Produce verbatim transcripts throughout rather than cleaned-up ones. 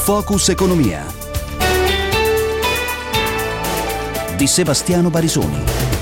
Focus Economia di Sebastiano Barisoni.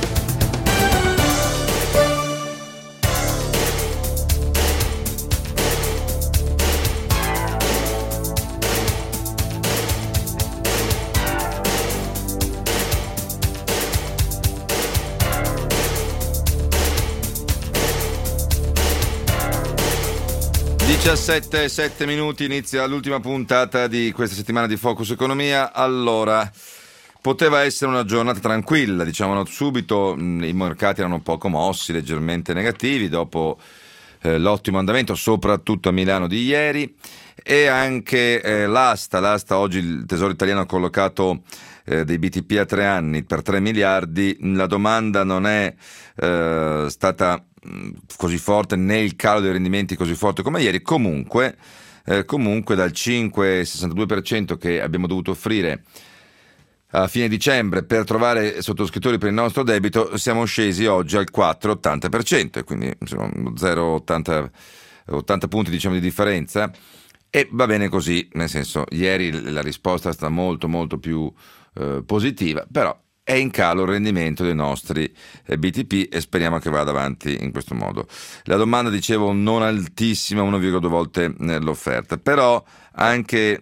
diciassette e sette minuti, inizia l'ultima puntata di questa settimana di Focus Economia. Allora, poteva essere una giornata tranquilla, diciamo subito. I mercati erano un po' mossi, leggermente negativi dopo eh, l'ottimo andamento, soprattutto a Milano di ieri, e anche eh, l'asta, l'asta oggi il Tesoro italiano ha collocato eh, dei B T P a tre anni per tre miliardi. La domanda non è eh, stata così forte, né il calo dei rendimenti così forte come ieri. Comunque, eh, comunque dal cinque virgola sessantadue per cento che abbiamo dovuto offrire a fine dicembre per trovare sottoscrittori per il nostro debito, siamo scesi oggi al quattro virgola ottanta per cento, e quindi insomma zero virgola ottanta punti diciamo di differenza, e va bene così, nel senso ieri la risposta è stata molto molto più eh, positiva, però è in calo il rendimento dei nostri B T P e speriamo che vada avanti in questo modo. La domanda, dicevo, non altissima, uno virgola due volte l'offerta, però anche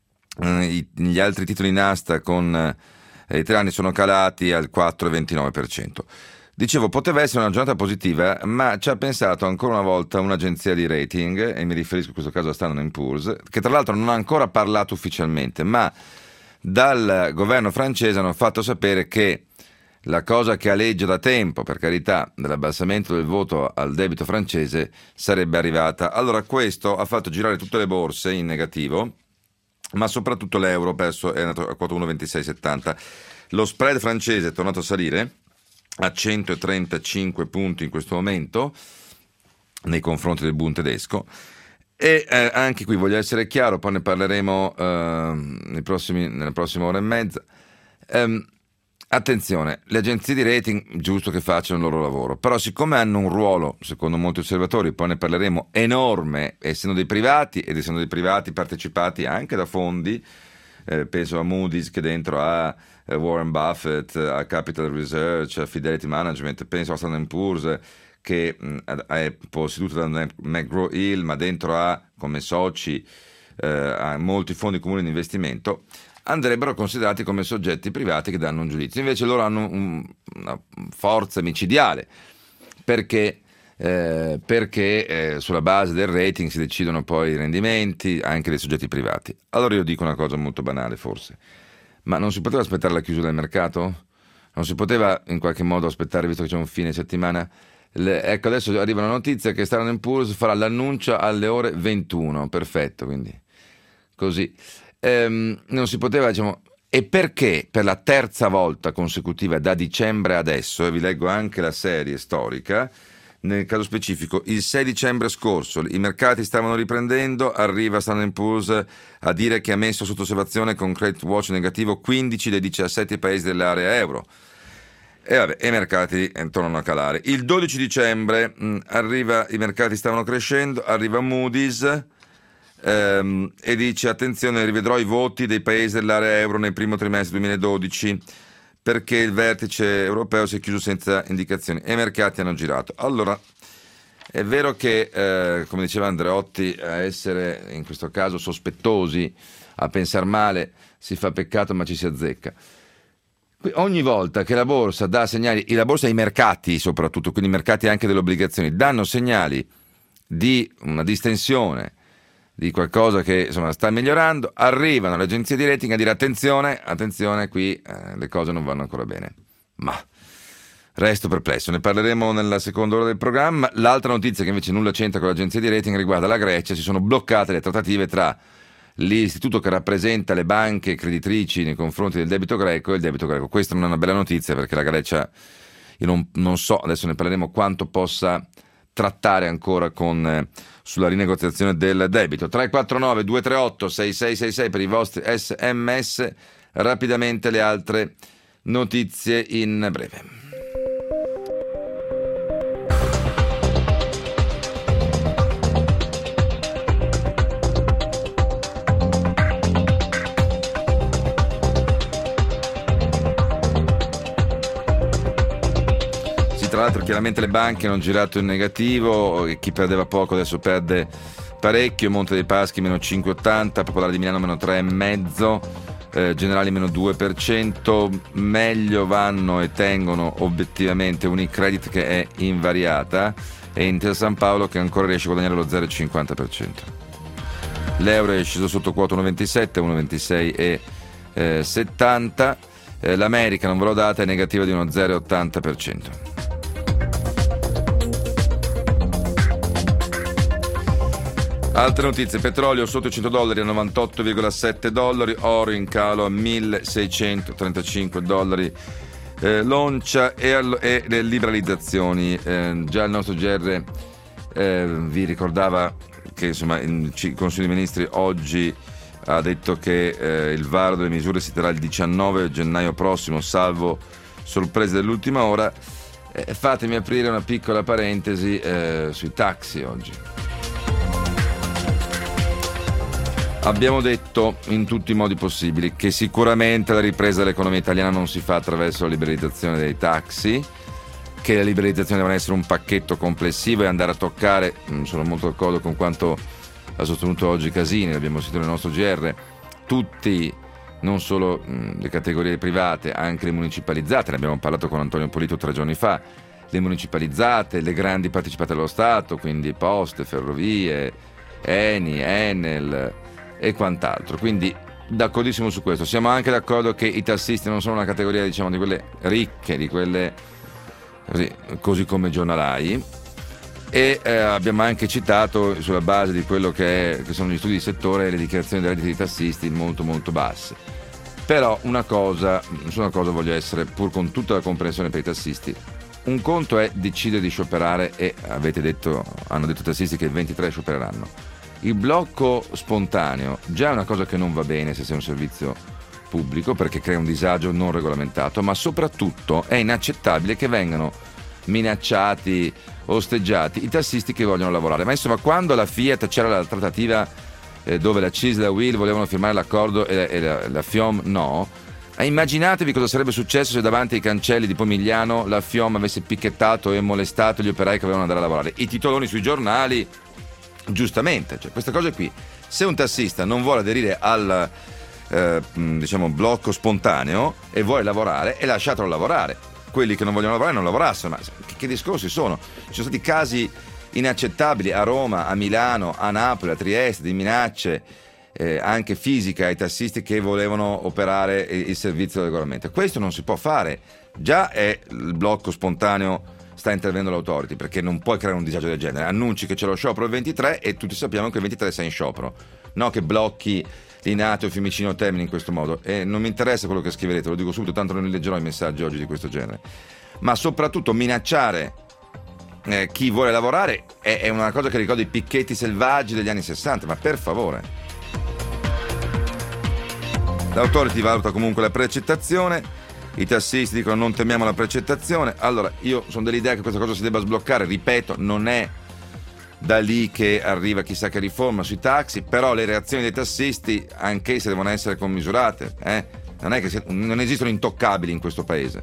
eh, gli altri titoli in asta con eh, i tre anni sono calati al quattro virgola ventinove per cento. Dicevo, poteva essere una giornata positiva, ma ci ha pensato ancora una volta un'agenzia di rating, e mi riferisco in questo caso a Standard and Poor's, che tra l'altro non ha ancora parlato ufficialmente, ma dal governo francese hanno fatto sapere che la cosa che aleggia da tempo, per carità, dell'abbassamento del voto al debito francese, sarebbe arrivata. Allora questo ha fatto girare tutte le borse in negativo, ma soprattutto l'euro perso, è andato a quota uno virgola ventisei settanta. Lo spread francese è tornato a salire a centotrentacinque punti in questo momento nei confronti del Bund tedesco. E eh, anche qui voglio essere chiaro, poi ne parleremo eh, nei prossimi, nella prossima ora e mezza. Um, attenzione, le agenzie di rating, giusto che facciano il loro lavoro, però siccome hanno un ruolo, secondo molti osservatori, poi ne parleremo, enorme, essendo dei privati, ed essendo dei privati partecipati anche da fondi, eh, penso a Moody's che dentro ha eh, Warren Buffett, a Capital Research, a Fidelity Management, penso a Standard and Poor's, che è posseduto da McGraw-Hill, ma dentro ha come soci eh, ha molti fondi comuni di investimento, andrebbero considerati come soggetti privati che danno un giudizio. Invece loro hanno un, una forza micidiale, perché, eh, perché eh, sulla base del rating si decidono poi i rendimenti anche dei soggetti privati. Allora io dico una cosa molto banale forse, ma non si poteva aspettare la chiusura del mercato? Non si poteva in qualche modo aspettare, visto che c'è un fine settimana? Le, ecco, adesso arriva una notizia che Standard and Poor's farà l'annuncio alle ore ventuno, perfetto, quindi così ehm, non si poteva, diciamo. E perché per la terza volta consecutiva da dicembre adesso, e vi leggo anche la serie storica, nel caso specifico il sei dicembre scorso i mercati stavano riprendendo, arriva Standard and Poor's a dire che ha messo sotto osservazione con credit watch negativo quindici dei diciassette paesi dell'area euro. E vabbè, i mercati tornano a calare. Il dodici dicembre mh, arriva, i mercati stavano crescendo, arriva Moody's ehm, e dice: attenzione, rivedrò i voti dei paesi dell'area euro nel primo trimestre duemiladodici, perché il vertice europeo si è chiuso senza indicazioni, e i mercati hanno girato. Allora, è vero che, eh, come diceva Andreotti, a essere in questo caso sospettosi, a pensar male, si fa peccato ma ci si azzecca. Ogni volta che la borsa dà segnali, e la borsa e i mercati soprattutto, quindi i mercati anche delle obbligazioni, danno segnali di una distensione, di qualcosa che insomma sta migliorando, arrivano le agenzie di rating a dire attenzione, attenzione, qui eh, le cose non vanno ancora bene. Ma resto perplesso, ne parleremo nella seconda ora del programma. L'altra notizia, che invece nulla c'entra con l'agenzia di rating, riguarda la Grecia. Si sono bloccate le trattative tra l'istituto che rappresenta le banche creditrici nei confronti del debito greco e il debito greco. Questa non è una bella notizia, perché la Grecia, io non, non so, adesso ne parleremo, quanto possa trattare ancora con eh, sulla rinegoziazione del debito. tre quattro nove due tre otto sei sei sei sei per i vostri sms. Rapidamente le altre notizie in breve. tra l'altro chiaramente le banche hanno girato in negativo, e chi perdeva poco adesso perde parecchio. Monte dei Paschi meno cinque virgola ottanta, Popolare di Milano meno tre virgola cinque, eh, Generali meno due per cento. Meglio vanno e tengono obiettivamente Unicredit, che è invariata, e Intesa San Paolo, che ancora riesce a guadagnare lo zero virgola cinquanta per cento. L'euro è sceso sotto quota uno virgola ventisette, uno virgola ventisei e settanta. Eh, L'America, non ve l'ho data, è negativa di uno zero virgola ottanta per cento. Altre notizie: petrolio sotto i cento dollari a novantotto virgola sette dollari, oro in calo a milleseicentotrentacinque dollari eh, l'oncia, e, all- e le liberalizzazioni. Eh, già il nostro G R eh, vi ricordava che insomma il Consiglio dei Ministri oggi ha detto che eh, il varo delle misure si terrà il diciannove gennaio prossimo, salvo sorprese dell'ultima ora. Eh, fatemi aprire una piccola parentesi eh, sui taxi oggi. Abbiamo detto in tutti i modi possibili che sicuramente la ripresa dell'economia italiana non si fa attraverso la liberalizzazione dei taxi, che la liberalizzazione deve essere un pacchetto complessivo e andare a toccare, sono molto d'accordo con quanto ha sostenuto oggi Casini, l'abbiamo sentito nel nostro G R, tutti, non solo mh, le categorie private, anche le municipalizzate, ne abbiamo parlato con Antonio Polito tre giorni fa, le municipalizzate, le grandi partecipate allo Stato, quindi Poste, Ferrovie, Eni, Enel e quant'altro. Quindi d'accordissimo su questo. Siamo anche d'accordo che i tassisti non sono una categoria, diciamo, di quelle ricche, di quelle così, così come i giornalai, e eh, abbiamo anche citato, sulla base di quello che, è, che sono gli studi di settore, le dichiarazioni dei redditi dei tassisti molto molto basse. Però una cosa, su una cosa voglio essere, pur con tutta la comprensione per i tassisti: un conto è decidere di scioperare, e avete detto, hanno detto i tassisti che il ventitré sciopereranno. Il blocco spontaneo già è una cosa che non va bene se sei un servizio pubblico, perché crea un disagio non regolamentato, ma soprattutto è inaccettabile che vengano minacciati, osteggiati i tassisti che vogliono lavorare. Ma insomma, quando la Fiat c'era la trattativa eh, dove la C I S e la U I L volevano firmare l'accordo e, e la, la FIOM no, eh, immaginatevi cosa sarebbe successo se davanti ai cancelli di Pomigliano la FIOM avesse picchettato e molestato gli operai che volevano andare a lavorare. I titoloni sui giornali, giustamente, cioè queste cose qui. Se un tassista non vuole aderire al eh, diciamo blocco spontaneo e vuole lavorare, è lasciatelo lavorare. Quelli che non vogliono lavorare non lavorassero. Ma che, che discorsi sono? Ci sono stati casi inaccettabili a Roma, a Milano, a Napoli, a Trieste, di minacce eh, anche fisiche ai tassisti che volevano operare il, il servizio regolamento. Questo non si può fare. Già è il blocco spontaneo, sta intervenendo l'autority, perché non puoi creare un disagio del genere. Annunci che c'è lo sciopero il ventitré e tutti sappiamo che il ventitré sei in sciopero, no che blocchi Linate o Fiumicino Termini in questo modo. E non mi interessa quello che scriverete, lo dico subito, tanto non li leggerò i messaggi oggi di questo genere. Ma soprattutto minacciare eh, chi vuole lavorare è, è una cosa che ricorda i picchetti selvaggi degli anni sessanta, ma per favore. L'autority valuta comunque la precettazione. I tassisti dicono non temiamo la precettazione. Allora, io sono dell'idea che questa cosa si debba sbloccare. Ripeto, non è da lì che arriva chissà che riforma sui taxi, però le reazioni dei tassisti, anch'esse devono essere commisurate. Eh? Non è che si, non esistono intoccabili in questo paese.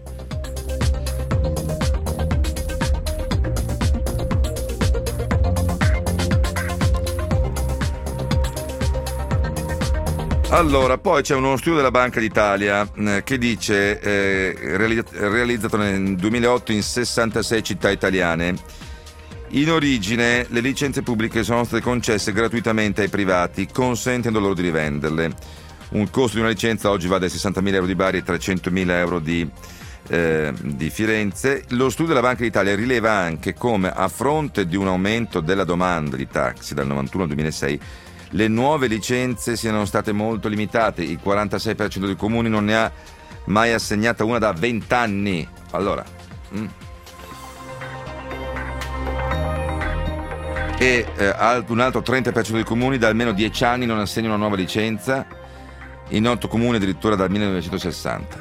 Allora, poi c'è uno studio della Banca d'Italia eh, che dice, eh, realizz- realizzato nel duemilaotto in sessantasei città italiane, in origine le licenze pubbliche sono state concesse gratuitamente ai privati, consentendo loro di rivenderle. Un costo di una licenza oggi va dai sessantamila euro di Bari ai trecentomila euro di, eh, di Firenze. Lo studio della Banca d'Italia rileva anche come, a fronte di un aumento della domanda di taxi dal novantuno al duemilasei, le nuove licenze siano state molto limitate. Il quarantasei per cento dei comuni non ne ha mai assegnata una da vent'anni. Allora, mm. e eh, un altro trenta per cento dei comuni da almeno dieci anni non assegna una nuova licenza, in otto comuni addirittura dal millenovecentosessanta.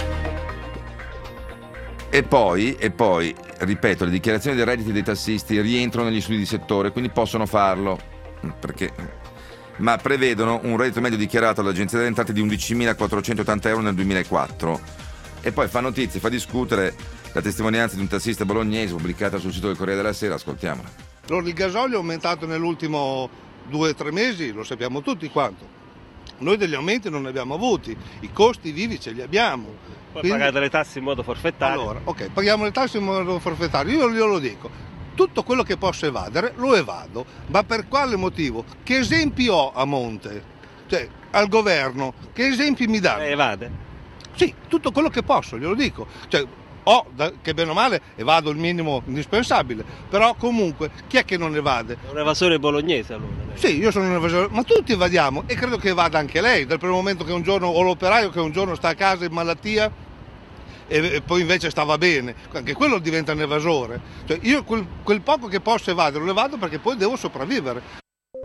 E poi, e poi, ripeto, le dichiarazioni dei redditi dei tassisti rientrano negli studi di settore, quindi possono farlo, perché ma prevedono un reddito medio dichiarato all'Agenzia delle Entrate di undicimilaquattrocentottanta euro nel duemilaquattro, E poi fa notizia, fa discutere la testimonianza di un tassista bolognese pubblicata sul sito del Corriere della Sera, ascoltiamola. Allora, il gasolio è aumentato nell'ultimo due o tre mesi, lo sappiamo tutti quanto. Noi degli aumenti non ne abbiamo avuti, i costi vivi ce li abbiamo. Poi Quindi... pagate le tasse in modo forfettario. Allora, ok, paghiamo le tasse in modo forfettario, io glielo dico. Tutto quello che posso evadere lo evado, ma per quale motivo? Che esempi ho a monte? Cioè, al governo, che esempi mi danno? Eh, evade? Sì, tutto quello che posso, glielo dico. Cioè, ho, da, che bene o male, evado il minimo indispensabile, però comunque, chi è che non evade? È un evasore bolognese allora. Lei. Sì, io sono un evasore, ma tutti evadiamo e credo che evada anche lei, dal primo momento che un giorno, o l'operaio che un giorno sta a casa in malattia e, e poi invece stava bene, anche quello diventa un evasore. Cioè, io quel, quel poco che posso evadere lo evado perché poi devo sopravvivere.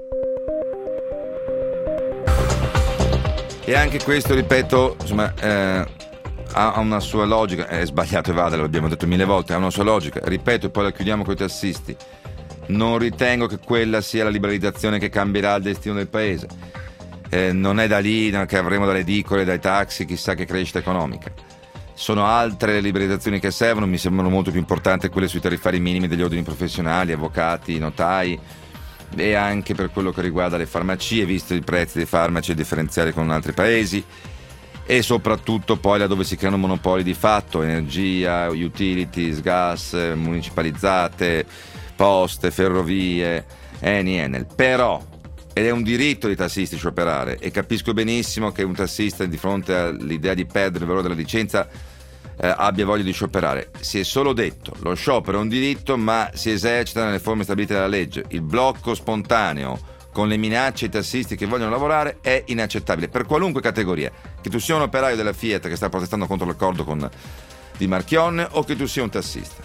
E anche questo, ripeto, insomma, eh, ha una sua logica. È sbagliato evadere, l'abbiamo detto mille volte, ha una sua logica. Ripeto, e poi la chiudiamo con i tassisti. Non ritengo che quella sia la liberalizzazione che cambierà il destino del paese. Eh, non è da lì che avremo dalle edicole, dai taxi, chissà che crescita economica. Sono altre le liberalizzazioni che servono, mi sembrano molto più importanti quelle sui tariffari minimi degli ordini professionali, avvocati, notai, e anche per quello che riguarda le farmacie, visto i prezzi dei farmaci e differenziali con altri paesi, e soprattutto poi laddove si creano monopoli di fatto, energia, utilities, gas, municipalizzate, poste, ferrovie, Eni, Enel. Però, ed è un diritto dei tassisti scioperare, e capisco benissimo che un tassista di fronte all'idea di perdere il valore della licenza eh, abbia voglia di scioperare. Si è solo detto, lo sciopero è un diritto, ma si esercita nelle forme stabilite dalla legge. Il blocco spontaneo con le minacce ai tassisti che vogliono lavorare è inaccettabile per qualunque categoria, che tu sia un operaio della Fiat che sta protestando contro l'accordo con Di Marchionne o che tu sia un tassista.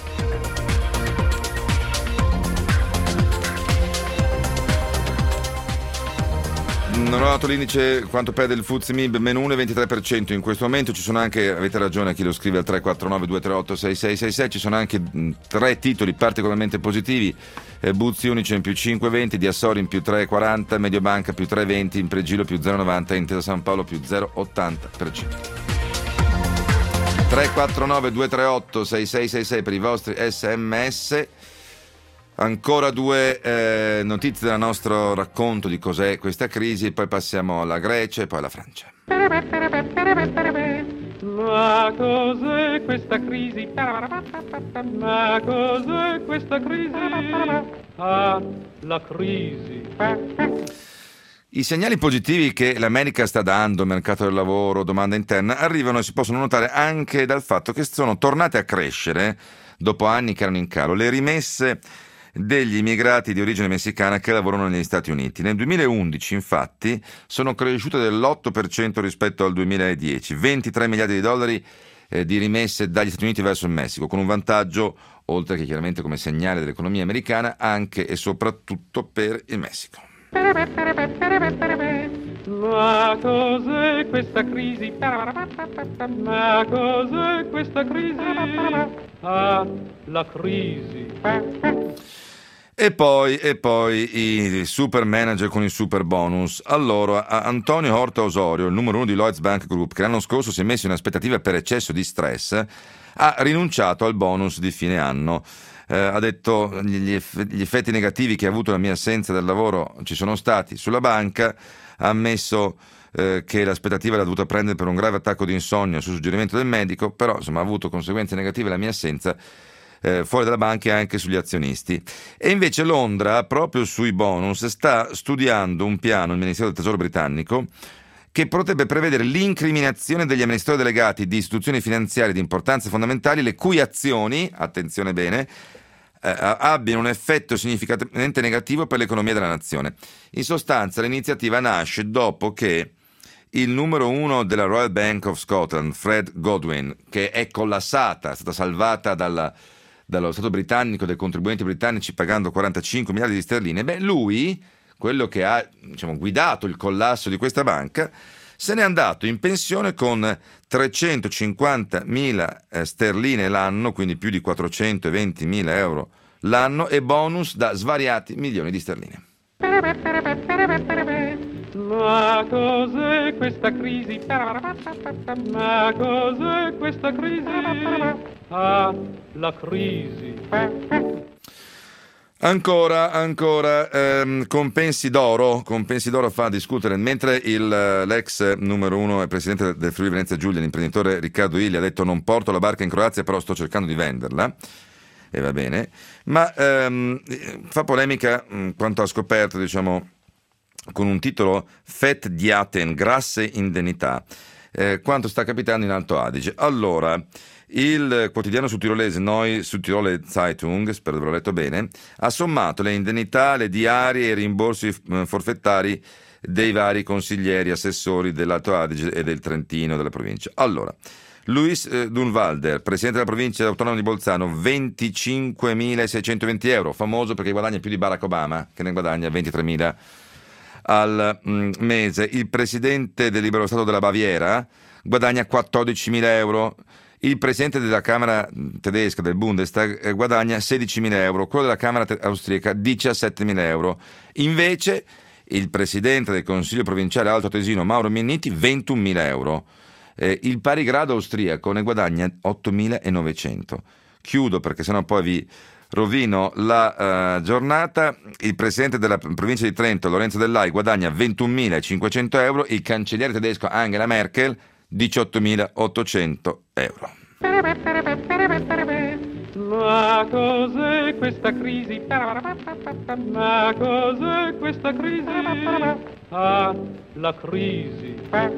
Non ho dato l'indice quanto perde il F T S E M I B, meno uno virgola ventitré per cento in questo momento. Ci sono anche, avete ragione chi lo scrive al tre quattro nove due tre otto sei sei sei sei, ci sono anche mh, tre titoli particolarmente positivi. eh, Buzzi Unicem più cinque virgola venti, Diassorin più tre virgola quaranta, Mediobanca più tre virgola venti, Impregilo più zero virgola novanta, Intesa San Paolo più zero virgola ottanta per cento. tre quattro nove due tre otto sei sei sei sei per i vostri sms. Ancora due eh, notizie del nostro racconto di cos'è questa crisi e poi passiamo alla Grecia e poi alla Francia. Ma cos'è questa crisi? Ma cos'è questa crisi? Ah, la crisi. I segnali positivi che l'America sta dando, mercato del lavoro, domanda interna, arrivano e si possono notare anche dal fatto che sono tornate a crescere, dopo anni che erano in calo, le rimesse degli immigrati di origine messicana che lavorano negli Stati Uniti. Nel duemilaundici, infatti, sono cresciute dell'otto per cento rispetto al duemiladieci, ventitré miliardi di dollari eh, di rimesse dagli Stati Uniti verso il Messico, con un vantaggio, oltre che chiaramente come segnale dell'economia americana, anche e soprattutto per il Messico. Ma cos'è questa crisi? Ma cos'è questa crisi? Ah, la crisi. E poi, e poi i super manager con i super bonus. Allora, Antonio Horta Osorio, il numero uno di Lloyds Bank Group, che l'anno scorso si è messo in aspettativa per eccesso di stress, ha rinunciato al bonus di fine anno. Eh, ha detto gli, eff- gli effetti negativi che ha avuto la mia assenza dal lavoro ci sono stati sulla banca. Ha ammesso eh, che l'aspettativa l'ha dovuta prendere per un grave attacco di insonnia su suggerimento del medico, però insomma ha avuto conseguenze negative la mia assenza eh, fuori dalla banca e anche sugli azionisti. E invece Londra, proprio sui bonus, sta studiando un piano, il Ministero del Tesoro britannico, che potrebbe prevedere l'incriminazione degli amministratori delegati di istituzioni finanziarie di importanza fondamentali le cui azioni, attenzione bene, eh, abbiano un effetto significativamente negativo per l'economia della nazione. In sostanza l'iniziativa nasce dopo che il numero uno della Royal Bank of Scotland, Fred Godwin, che è collassata, è stata salvata dalla, dallo Stato britannico, dai contribuenti britannici pagando quarantacinque miliardi di sterline, beh lui, quello che ha diciamo, guidato il collasso di questa banca, se n'è andato in pensione con trecentocinquantamila eh, sterline l'anno, quindi più di quattrocentoventimila euro l'anno, e bonus da svariati milioni di sterline. Ma cos'è questa crisi? Ma cos'è questa crisi? Ah, la crisi. Ancora, ancora, ehm, compensi d'oro, compensi d'oro fa discutere, mentre il, l'ex numero uno e presidente del Friuli Venezia Giulia, l'imprenditore Riccardo Illy, ha detto non porto la barca in Croazia, però sto cercando di venderla, e va bene, ma ehm, fa polemica mh, quanto ha scoperto, diciamo, con un titolo Fett Diaten, grasse indennità, eh, quanto sta capitando in Alto Adige. Allora, il quotidiano sudtirolese Neue Südtiroler Zeitung, spero di averlo letto bene, ha sommato le indennità, le diarie e i rimborsi forfettari dei vari consiglieri, assessori dell'Alto Adige e del Trentino, della provincia. Allora, Luis eh, Dunwalder, presidente della provincia autonoma di Bolzano, venticinquemilaseicentoventi euro, famoso perché guadagna più di Barack Obama, che ne guadagna ventitremila al mm, mese. Il presidente del Libero Stato della Baviera guadagna quattordicimila euro. Il presidente della Camera tedesca, del Bundestag, eh, guadagna sedicimila euro, quello della Camera te- austriaca diciassettemila euro. Invece il presidente del Consiglio provinciale Alto Tesino, Mauro Mienniti, ventunomila euro. Eh, il pari grado austriaco ne guadagna ottomilanovecento. Chiudo perché sennò poi vi rovino la uh, giornata. Il presidente della provincia di Trento, Lorenzo Dell'Ai, guadagna ventunomilacinquecento euro. Il cancelliere tedesco Angela Merkel diciottomilaottocento euro. Ma cos'è questa crisi? Ma cos'è questa crisi? Ah, la crisi.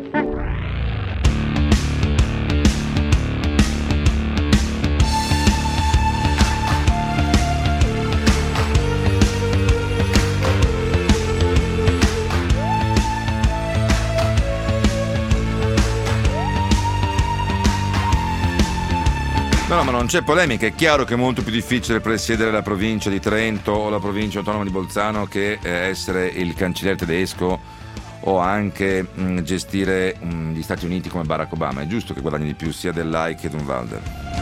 No, no, ma non c'è polemica, è chiaro che è molto più difficile presiedere la provincia di Trento o la provincia autonoma di Bolzano che eh, essere il cancelliere tedesco o anche mh, gestire mh, gli Stati Uniti come Barack Obama. È giusto che guadagni di più sia Dell'Ai che Dunwalder.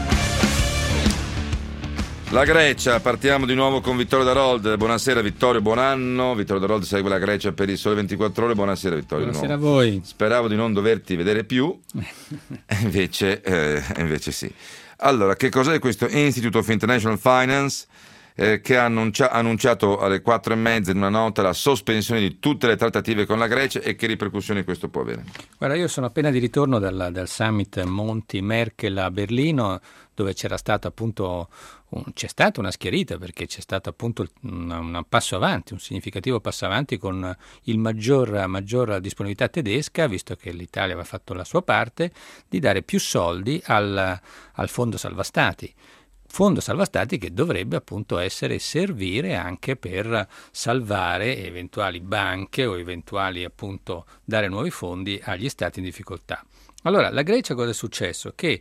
La Grecia, partiamo di nuovo con Vittorio Darold. Buonasera Vittorio, buon anno. Vittorio Darold segue la Grecia per il Sole ventiquattro Ore. Buonasera Vittorio. Buonasera a voi. Speravo di non doverti vedere più, invece, eh, invece sì. Allora, che cos'è questo Institute of International Finance eh, che ha annuncia- annunciato alle quattro e mezza in una nota la sospensione di tutte le trattative con la Grecia, e che ripercussioni questo può avere? Guarda, io sono appena di ritorno dal, dal summit Monti-Merkel a Berlino, dove c'era stato appunto un, c'è stata una schierita, perché c'è stato appunto un, un passo avanti, un significativo passo avanti con il maggior, maggior disponibilità tedesca, visto che l'Italia aveva fatto la sua parte, di dare più soldi al, al fondo salva stati. Fondo salva stati che dovrebbe appunto essere servire anche per salvare eventuali banche o eventuali appunto dare nuovi fondi agli stati in difficoltà. Allora, la Grecia cosa è successo? Che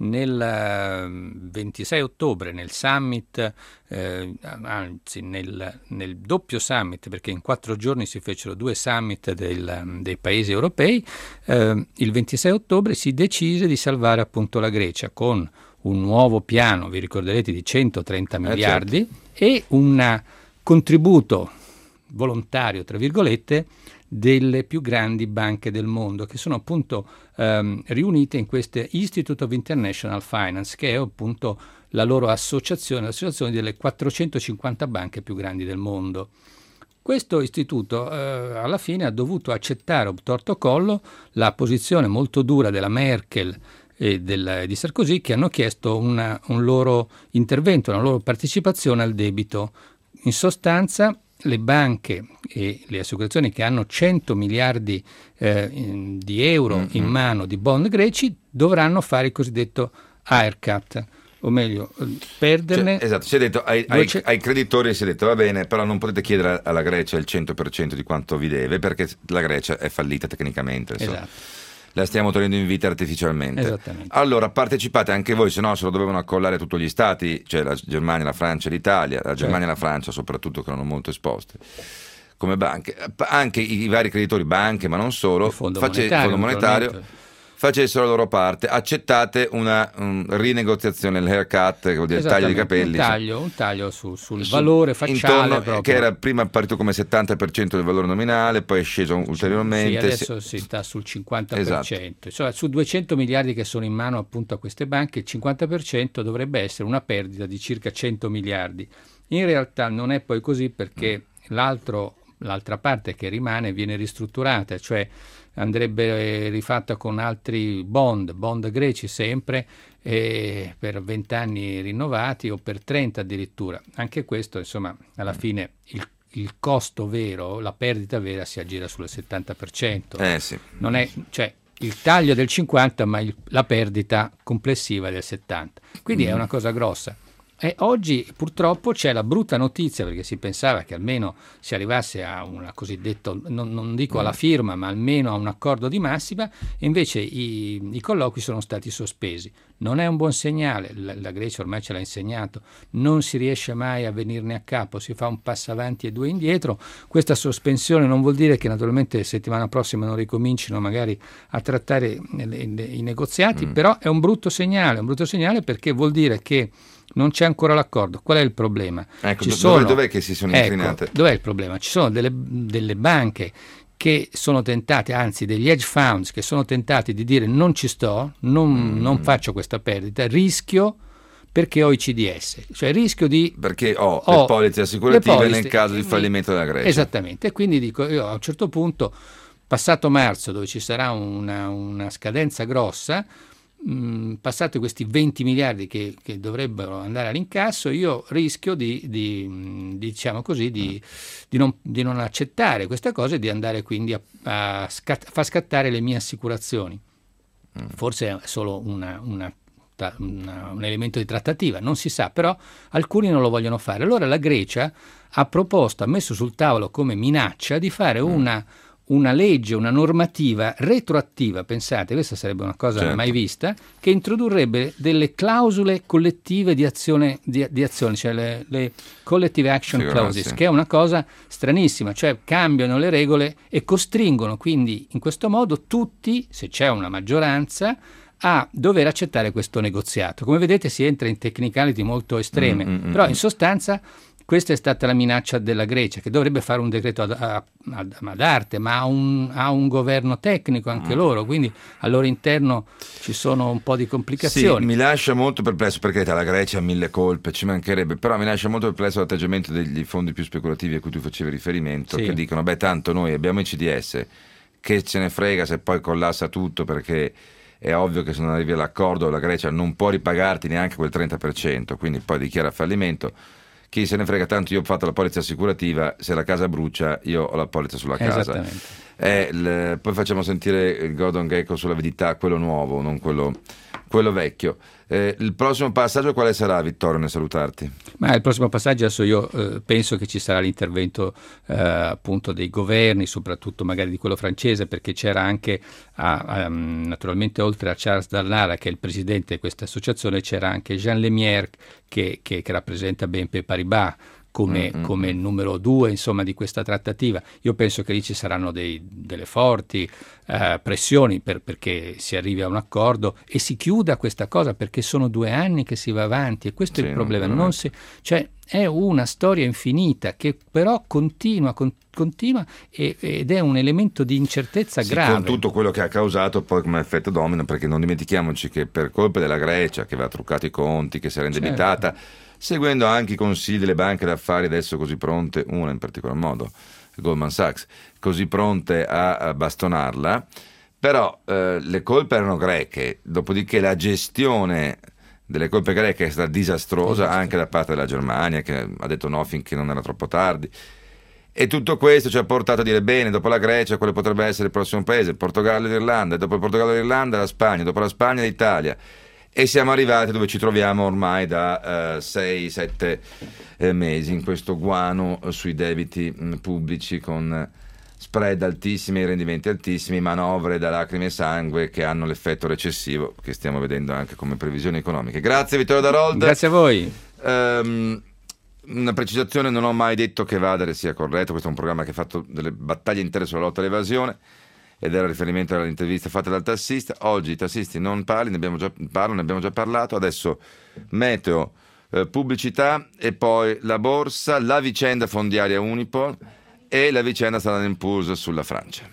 nel ventisei ottobre, nel summit, eh, anzi nel, nel doppio summit, perché in quattro giorni si fecero due summit del, dei paesi europei, eh, il ventisei ottobre si decise di salvare appunto la Grecia con un nuovo piano, vi ricorderete, di centotrenta miliardi, eh certo, e un contributo volontario, tra virgolette, delle più grandi banche del mondo, che sono appunto ehm, riunite in queste Institute of International Finance, che è appunto la loro associazione, l'associazione delle quattrocentocinquanta banche più grandi del mondo. Questo istituto eh, alla fine ha dovuto accettare obtorto collo la posizione molto dura della Merkel e del, di Sarkozy, che hanno chiesto una, un loro intervento, una loro partecipazione al debito. In sostanza, le banche e le assicurazioni che hanno cento miliardi eh, in, di euro mm-hmm. in mano di bond greci dovranno fare il cosiddetto haircut, o meglio, perderne. Cioè, esatto, si è detto ai, ai, ai creditori, si è detto va bene, però non potete chiedere alla Grecia il cento per cento di quanto vi deve, perché la Grecia è fallita tecnicamente. Insomma. Esatto. La stiamo tenendo in vita artificialmente. Esattamente. Allora partecipate anche voi, se no se lo dovevano accollare tutti gli stati, cioè la Germania, la Francia e l'Italia, la Germania e la Francia soprattutto, che erano molto esposte come banche, anche i vari creditori, banche ma non solo, il Fondo face, Monetario, fondo monetario facessero la loro parte, accettate una um, rinegoziazione, il haircut, che vuol dire il taglio di capelli, un taglio, un taglio su, sul su, valore facciale intorno, che era prima partito come settanta per cento del valore nominale, poi è sceso ulteriormente. Sì, adesso si sta sul cinquanta per cento. Esatto. Cioè, su duecento miliardi che sono in mano appunto a queste banche, il cinquanta per cento dovrebbe essere una perdita di circa cento miliardi. In realtà non è poi così, perché mm. l'altro, l'altra parte che rimane viene ristrutturata, cioè andrebbe rifatta con altri bond, bond greci sempre, eh, per venti anni rinnovati o per trenta addirittura. Anche questo, insomma, alla fine il, il costo vero, la perdita vera si aggira sul settanta per cento. Eh sì. Non è, cioè, il taglio del cinquanta, ma il, la perdita complessiva del settanta. Quindi mm. è una cosa grossa. E oggi purtroppo c'è la brutta notizia, perché si pensava che almeno si arrivasse a una cosiddetta, non, non dico alla firma, ma almeno a un accordo di massima, e invece i, i colloqui sono stati sospesi. Non è un buon segnale, la, la Grecia ormai ce l'ha insegnato, non si riesce mai a venirne a capo, si fa un passo avanti e due indietro. Questa sospensione non vuol dire che naturalmente settimana prossima non ricomincino magari a trattare le, le, i negoziati, mm. però è un brutto segnale, un brutto segnale perché vuol dire che non c'è ancora l'accordo. Qual è il problema? Ecco, Ci dove, sono, dov'è che si sono ecco, incrinate? Dov'è il problema? Ci sono delle, delle banche che sono tentate, anzi degli hedge funds che sono tentati di dire non ci sto, non, mm. non faccio questa perdita, rischio perché ho i C D S, cioè rischio di... Perché ho, ho le polizze assicurative le polizze, nel caso di fallimento della Grecia. Esattamente, e quindi dico io a un certo punto, passato marzo, dove ci sarà una, una scadenza grossa, mh, passati questi venti miliardi che, che dovrebbero andare all'incasso, io rischio di, di mh, diciamo così, di, di, non, di non accettare questa cosa e di andare quindi a, a scat- far scattare le mie assicurazioni. Mm. Forse è solo una... una Una, un elemento di trattativa, non si sa, però alcuni non lo vogliono fare. Allora la Grecia ha proposto, ha messo sul tavolo come minaccia di fare una, una legge, una normativa retroattiva, pensate, questa sarebbe una cosa certo. mai vista, che introdurrebbe delle clausole collettive di azione, di, di azione cioè le, le collective action sì, clauses, grazie. che è una cosa stranissima, cioè cambiano le regole e costringono quindi in questo modo tutti, se c'è una maggioranza, a dover accettare questo negoziato. Come vedete si entra in technicality molto estreme, mm, mm, però in sostanza questa è stata la minaccia della Grecia, che dovrebbe fare un decreto ad, ad, ad arte, ma ha un, ha un governo tecnico anche mm. loro, quindi al loro interno ci sono un po' di complicazioni. Sì, mi lascia molto perplesso, perché la Grecia ha mille colpe, ci mancherebbe, però mi lascia molto perplesso l'atteggiamento degli fondi più speculativi a cui tu facevi riferimento, sì. che dicono, beh tanto noi abbiamo i C D S, che ce ne frega se poi collassa tutto, perché è ovvio che se non arrivi all'accordo la Grecia non può ripagarti neanche quel trenta per cento, quindi poi dichiara fallimento. Chi se ne frega, tanto io ho fatto la polizza assicurativa, se la casa brucia io ho la polizza sulla casa. È il, poi facciamo sentire il Gordon Gekko sull'avidità, quello nuovo, non quello, quello vecchio. Eh, il prossimo passaggio quale sarà, Vittorio, nel salutarti? Ma il prossimo passaggio adesso io eh, penso che ci sarà l'intervento eh, appunto dei governi, soprattutto magari di quello francese, perché c'era anche a, a, naturalmente oltre a Charles Darnara, che è il presidente di questa associazione, c'era anche Jean Lemierre che, che, che rappresenta B N P Paribas come, mm-hmm. come numero due, insomma, di questa trattativa. Io penso che lì ci saranno dei, delle forti uh, pressioni per, perché si arrivi a un accordo e si chiuda questa cosa, perché sono due anni che si va avanti e questo sì, è il problema. Non si, cioè, è una storia infinita che però continua, con, continua e, ed è un elemento di incertezza sì, grave. Con tutto quello che ha causato poi come effetto domino, perché non dimentichiamoci che per colpa della Grecia, che aveva truccato i conti, che si era indebitata, certo. seguendo anche i consigli delle banche d'affari adesso così pronte, una in particolar modo, Goldman Sachs, così pronte a, a bastonarla, però eh, le colpe erano greche, dopodiché la gestione delle colpe greche è stata disastrosa anche da parte della Germania, che ha detto no finché non era troppo tardi, e tutto questo ci ha portato a dire bene, dopo la Grecia quale potrebbe essere il prossimo paese? Il Portogallo e l'Irlanda, e dopo il Portogallo e l'Irlanda la Spagna, dopo la Spagna l'Italia. E siamo arrivati dove ci troviamo ormai da sei sette eh, mesi, in questo guano eh, sui debiti mh, pubblici, con spread altissimi, rendimenti altissimi, manovre da lacrime e sangue che hanno l'effetto recessivo che stiamo vedendo anche come previsioni economiche. Grazie Vittorio Darold. Grazie a voi. Um, una precisazione, non ho mai detto che Vadere sia corretto, questo è un programma che ha fatto delle battaglie intere sulla lotta all'evasione. ed era riferimento all'intervista fatta dal tassista. Oggi i tassisti non parli, ne abbiamo già, parlano, ne abbiamo già parlato, adesso meteo, eh, pubblicità e poi la borsa, la vicenda fondiaria Unipol e la vicenda Standard and Poor's sulla Francia.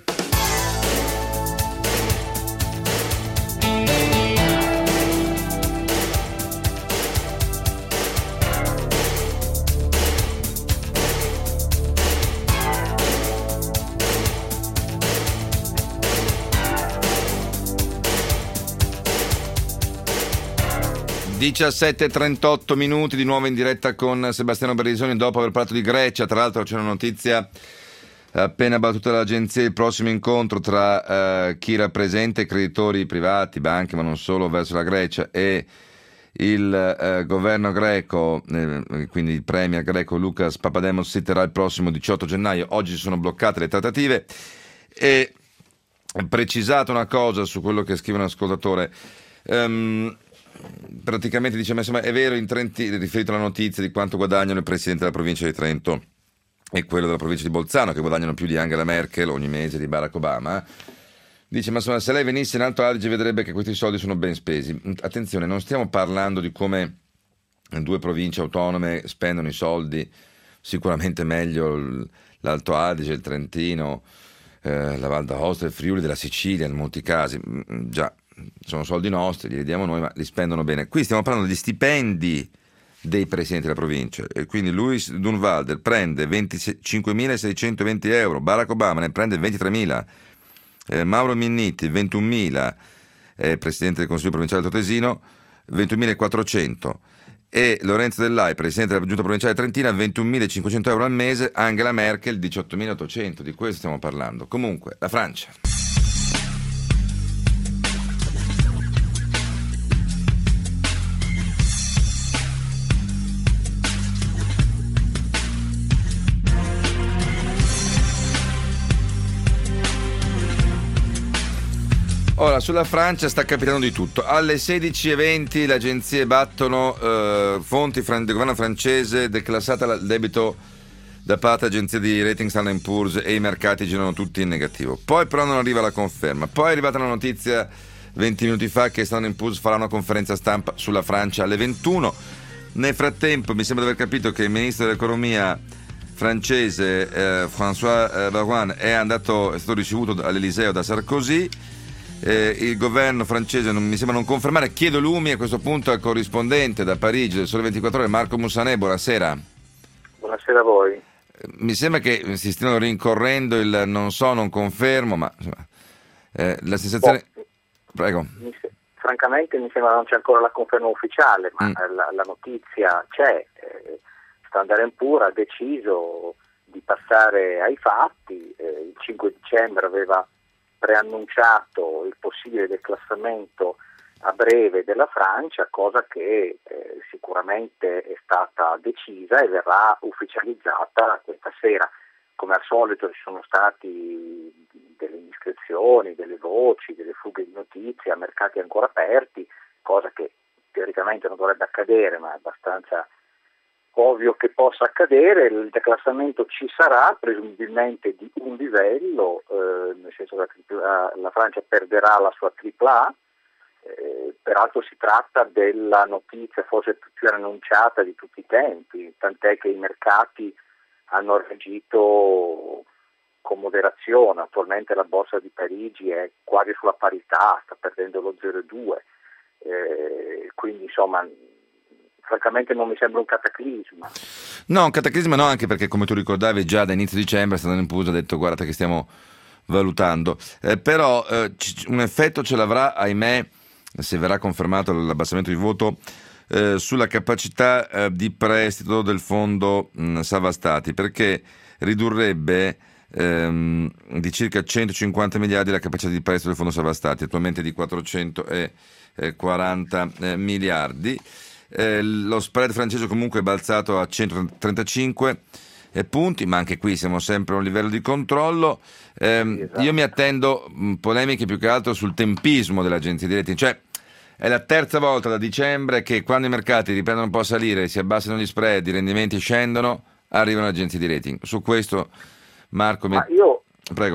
diciassette e trentotto minuti di nuovo in diretta con Sebastiano Berrisoni dopo aver parlato di Grecia. Tra l'altro c'è una notizia appena battuta dall'agenzia: il prossimo incontro tra uh, chi rappresenta i creditori privati, banche ma non solo, verso la Grecia e il uh, governo greco, eh, quindi il premier greco Lucas Papademos, si terrà il prossimo diciotto gennaio. Oggi si sono bloccate le trattative e precisato una cosa su quello che scrive un ascoltatore. Um, praticamente dice: ma insomma, è vero in Trentino, riferito alla notizia di quanto guadagnano il presidente della provincia di Trento e quello della provincia di Bolzano, che guadagnano più di Angela Merkel ogni mese, di Barack Obama. Dice: ma insomma, se lei venisse in Alto Adige vedrebbe che questi soldi sono ben spesi. Attenzione, non stiamo parlando di come due province autonome spendono i soldi, sicuramente meglio l'Alto Adige, il Trentino, eh, la Val d'Aosta, il Friuli, della Sicilia in molti casi. Già, sono soldi nostri, li diamo noi, ma li spendono bene. Qui stiamo parlando di stipendi dei presidenti della provincia, e quindi Luis Dunvalder prende venticinquemilaseicentoventi euro, Barack Obama ne prende ventitremila, eh, Mauro Minniti ventunomila, eh, presidente del Consiglio provinciale Totesino, ventunomilaquattrocento, e Lorenzo Dell'Ai, presidente della giunta provinciale trentina, ventunomilacinquecento euro al mese. Angela Merkel diciottomilaottocento. Di questo stiamo parlando. Comunque, la Francia. Ora, sulla Francia sta capitando di tutto. Alle sedici e venti le agenzie battono eh, fonti fran- del governo francese, declassata il debito da parte dell'agenzia di rating Standard and Poor's, e i mercati girano tutti in negativo. Poi però non arriva la conferma. Poi è arrivata la notizia venti minuti fa che Standard and Poor's farà una conferenza stampa sulla Francia alle ventuno. Nel frattempo mi sembra di aver capito che il ministro dell'economia francese eh, François Baroin è andato, è stato ricevuto all'Eliseo da Sarkozy. Eh, il governo francese non, mi sembra non confermare. Chiedo lumi a questo punto al corrispondente da Parigi del Sole ventiquattro Ore, Marco Mussanè. Buonasera. Buonasera a voi. Eh, mi sembra che si stiano rincorrendo il non so, non confermo, ma insomma, eh, la sensazione... Oh, Prego. Mi se... Francamente mi sembra non c'è ancora la conferma ufficiale, ma mm. la, la notizia c'è. Eh, Standard and Poor's ha deciso di passare ai fatti. Eh, il cinque dicembre aveva preannunciato il possibile declassamento a breve della Francia, cosa che eh, sicuramente è stata decisa e verrà ufficializzata questa sera. Come al solito ci sono stati delle indiscrezioni, delle voci, delle fughe di notizie a mercati ancora aperti, cosa che teoricamente non dovrebbe accadere, ma è abbastanza ovvio che possa accadere. Il declassamento ci sarà, presumibilmente di un livello, eh, nel senso che la, la Francia perderà la sua tripla A, eh, peraltro si tratta della notizia forse più annunciata di tutti i tempi, tant'è che i mercati hanno reagito con moderazione. Attualmente la borsa di Parigi è quasi sulla parità, sta perdendo lo zero virgola due, eh, quindi insomma francamente non mi sembra un cataclisma. No, un cataclisma no, anche perché come tu ricordavi già da inizio dicembre Standard and Poor's ha detto guarda che stiamo valutando, eh, però eh, c- un effetto ce l'avrà, ahimè, se verrà confermato l'abbassamento di voto, eh, sulla capacità eh, di prestito del fondo mh, Salva Stati, perché ridurrebbe ehm, di circa centocinquanta miliardi la capacità di prestito del fondo Salva Stati, attualmente di quattrocentoquaranta eh, miliardi. Eh, lo spread francese comunque è balzato a centotrentacinque eh, punti, ma anche qui siamo sempre a un livello di controllo. Eh, sì, esatto. Io mi attendo mh, polemiche più che altro sul tempismo dell'agenzia di rating, cioè è la terza volta da dicembre che quando i mercati riprendono un po' a salire, si abbassano gli spread, i rendimenti scendono, arrivano le agenzie di rating. Su questo Marco mi... Ma io Prego. non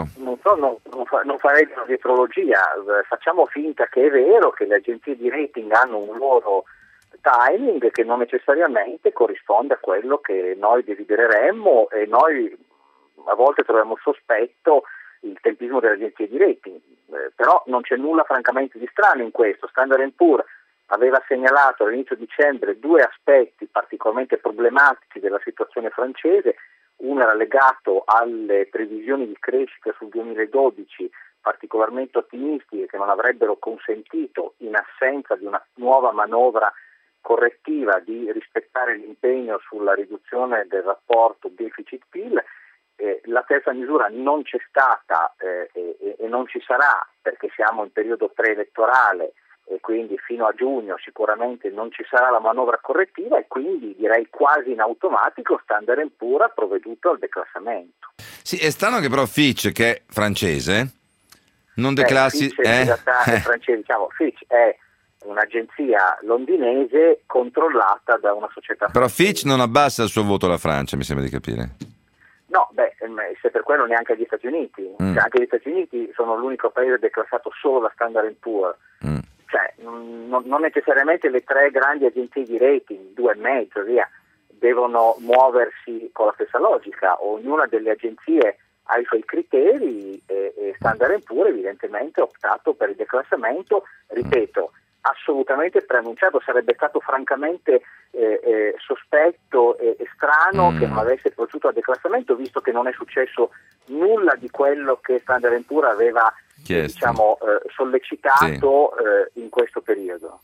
però non, non, fa, non farei una dietrologia, facciamo finta che è vero che le agenzie di rating hanno un loro timing che non necessariamente corrisponde a quello che noi desidereremmo, e noi a volte troviamo sospetto il tempismo delle agenzie di rating, eh, però non c'è nulla francamente di strano in questo. Standard and Poor's aveva segnalato all'inizio dicembre due aspetti particolarmente problematici della situazione francese. Uno era legato alle previsioni di crescita sul duemiladodici particolarmente ottimistiche, che non avrebbero consentito, in assenza di una nuova manovra correttiva, di rispettare l'impegno sulla riduzione del rapporto deficit-P I L. Eh, la terza misura non c'è stata eh, e, e non ci sarà, perché siamo in periodo preelettorale e quindi fino a giugno sicuramente non ci sarà la manovra correttiva, e quindi direi quasi in automatico Standard and Poor's ha provveduto al declassamento. Sì, è strano che però Fitch, che è francese, non declassi... Eh, Fitch eh? in realtà è francese, diciamo, Fitch è un'agenzia londinese controllata da una società Però francese. Fitch non abbassa il suo voto alla Francia, mi sembra di capire. No, beh, se per quello neanche agli Stati Uniti, Mm. cioè, anche gli Stati Uniti sono l'unico paese declassato solo da Standard and Poor's. Mm. Cioè, non, non necessariamente le tre grandi agenzie di rating, due e mezzo, via, devono muoversi con la stessa logica. Ognuna delle agenzie ha i suoi criteri e, e Standard and Poor's evidentemente ha optato per il declassamento, ripeto, assolutamente preannunciato. Sarebbe stato francamente eh, eh, sospetto e, e strano mm. che non avesse proceduto al declassamento, visto che non è successo nulla di quello che Standard and Poor's aveva Chiesto. diciamo eh, sollecitato sì. eh, in questo periodo.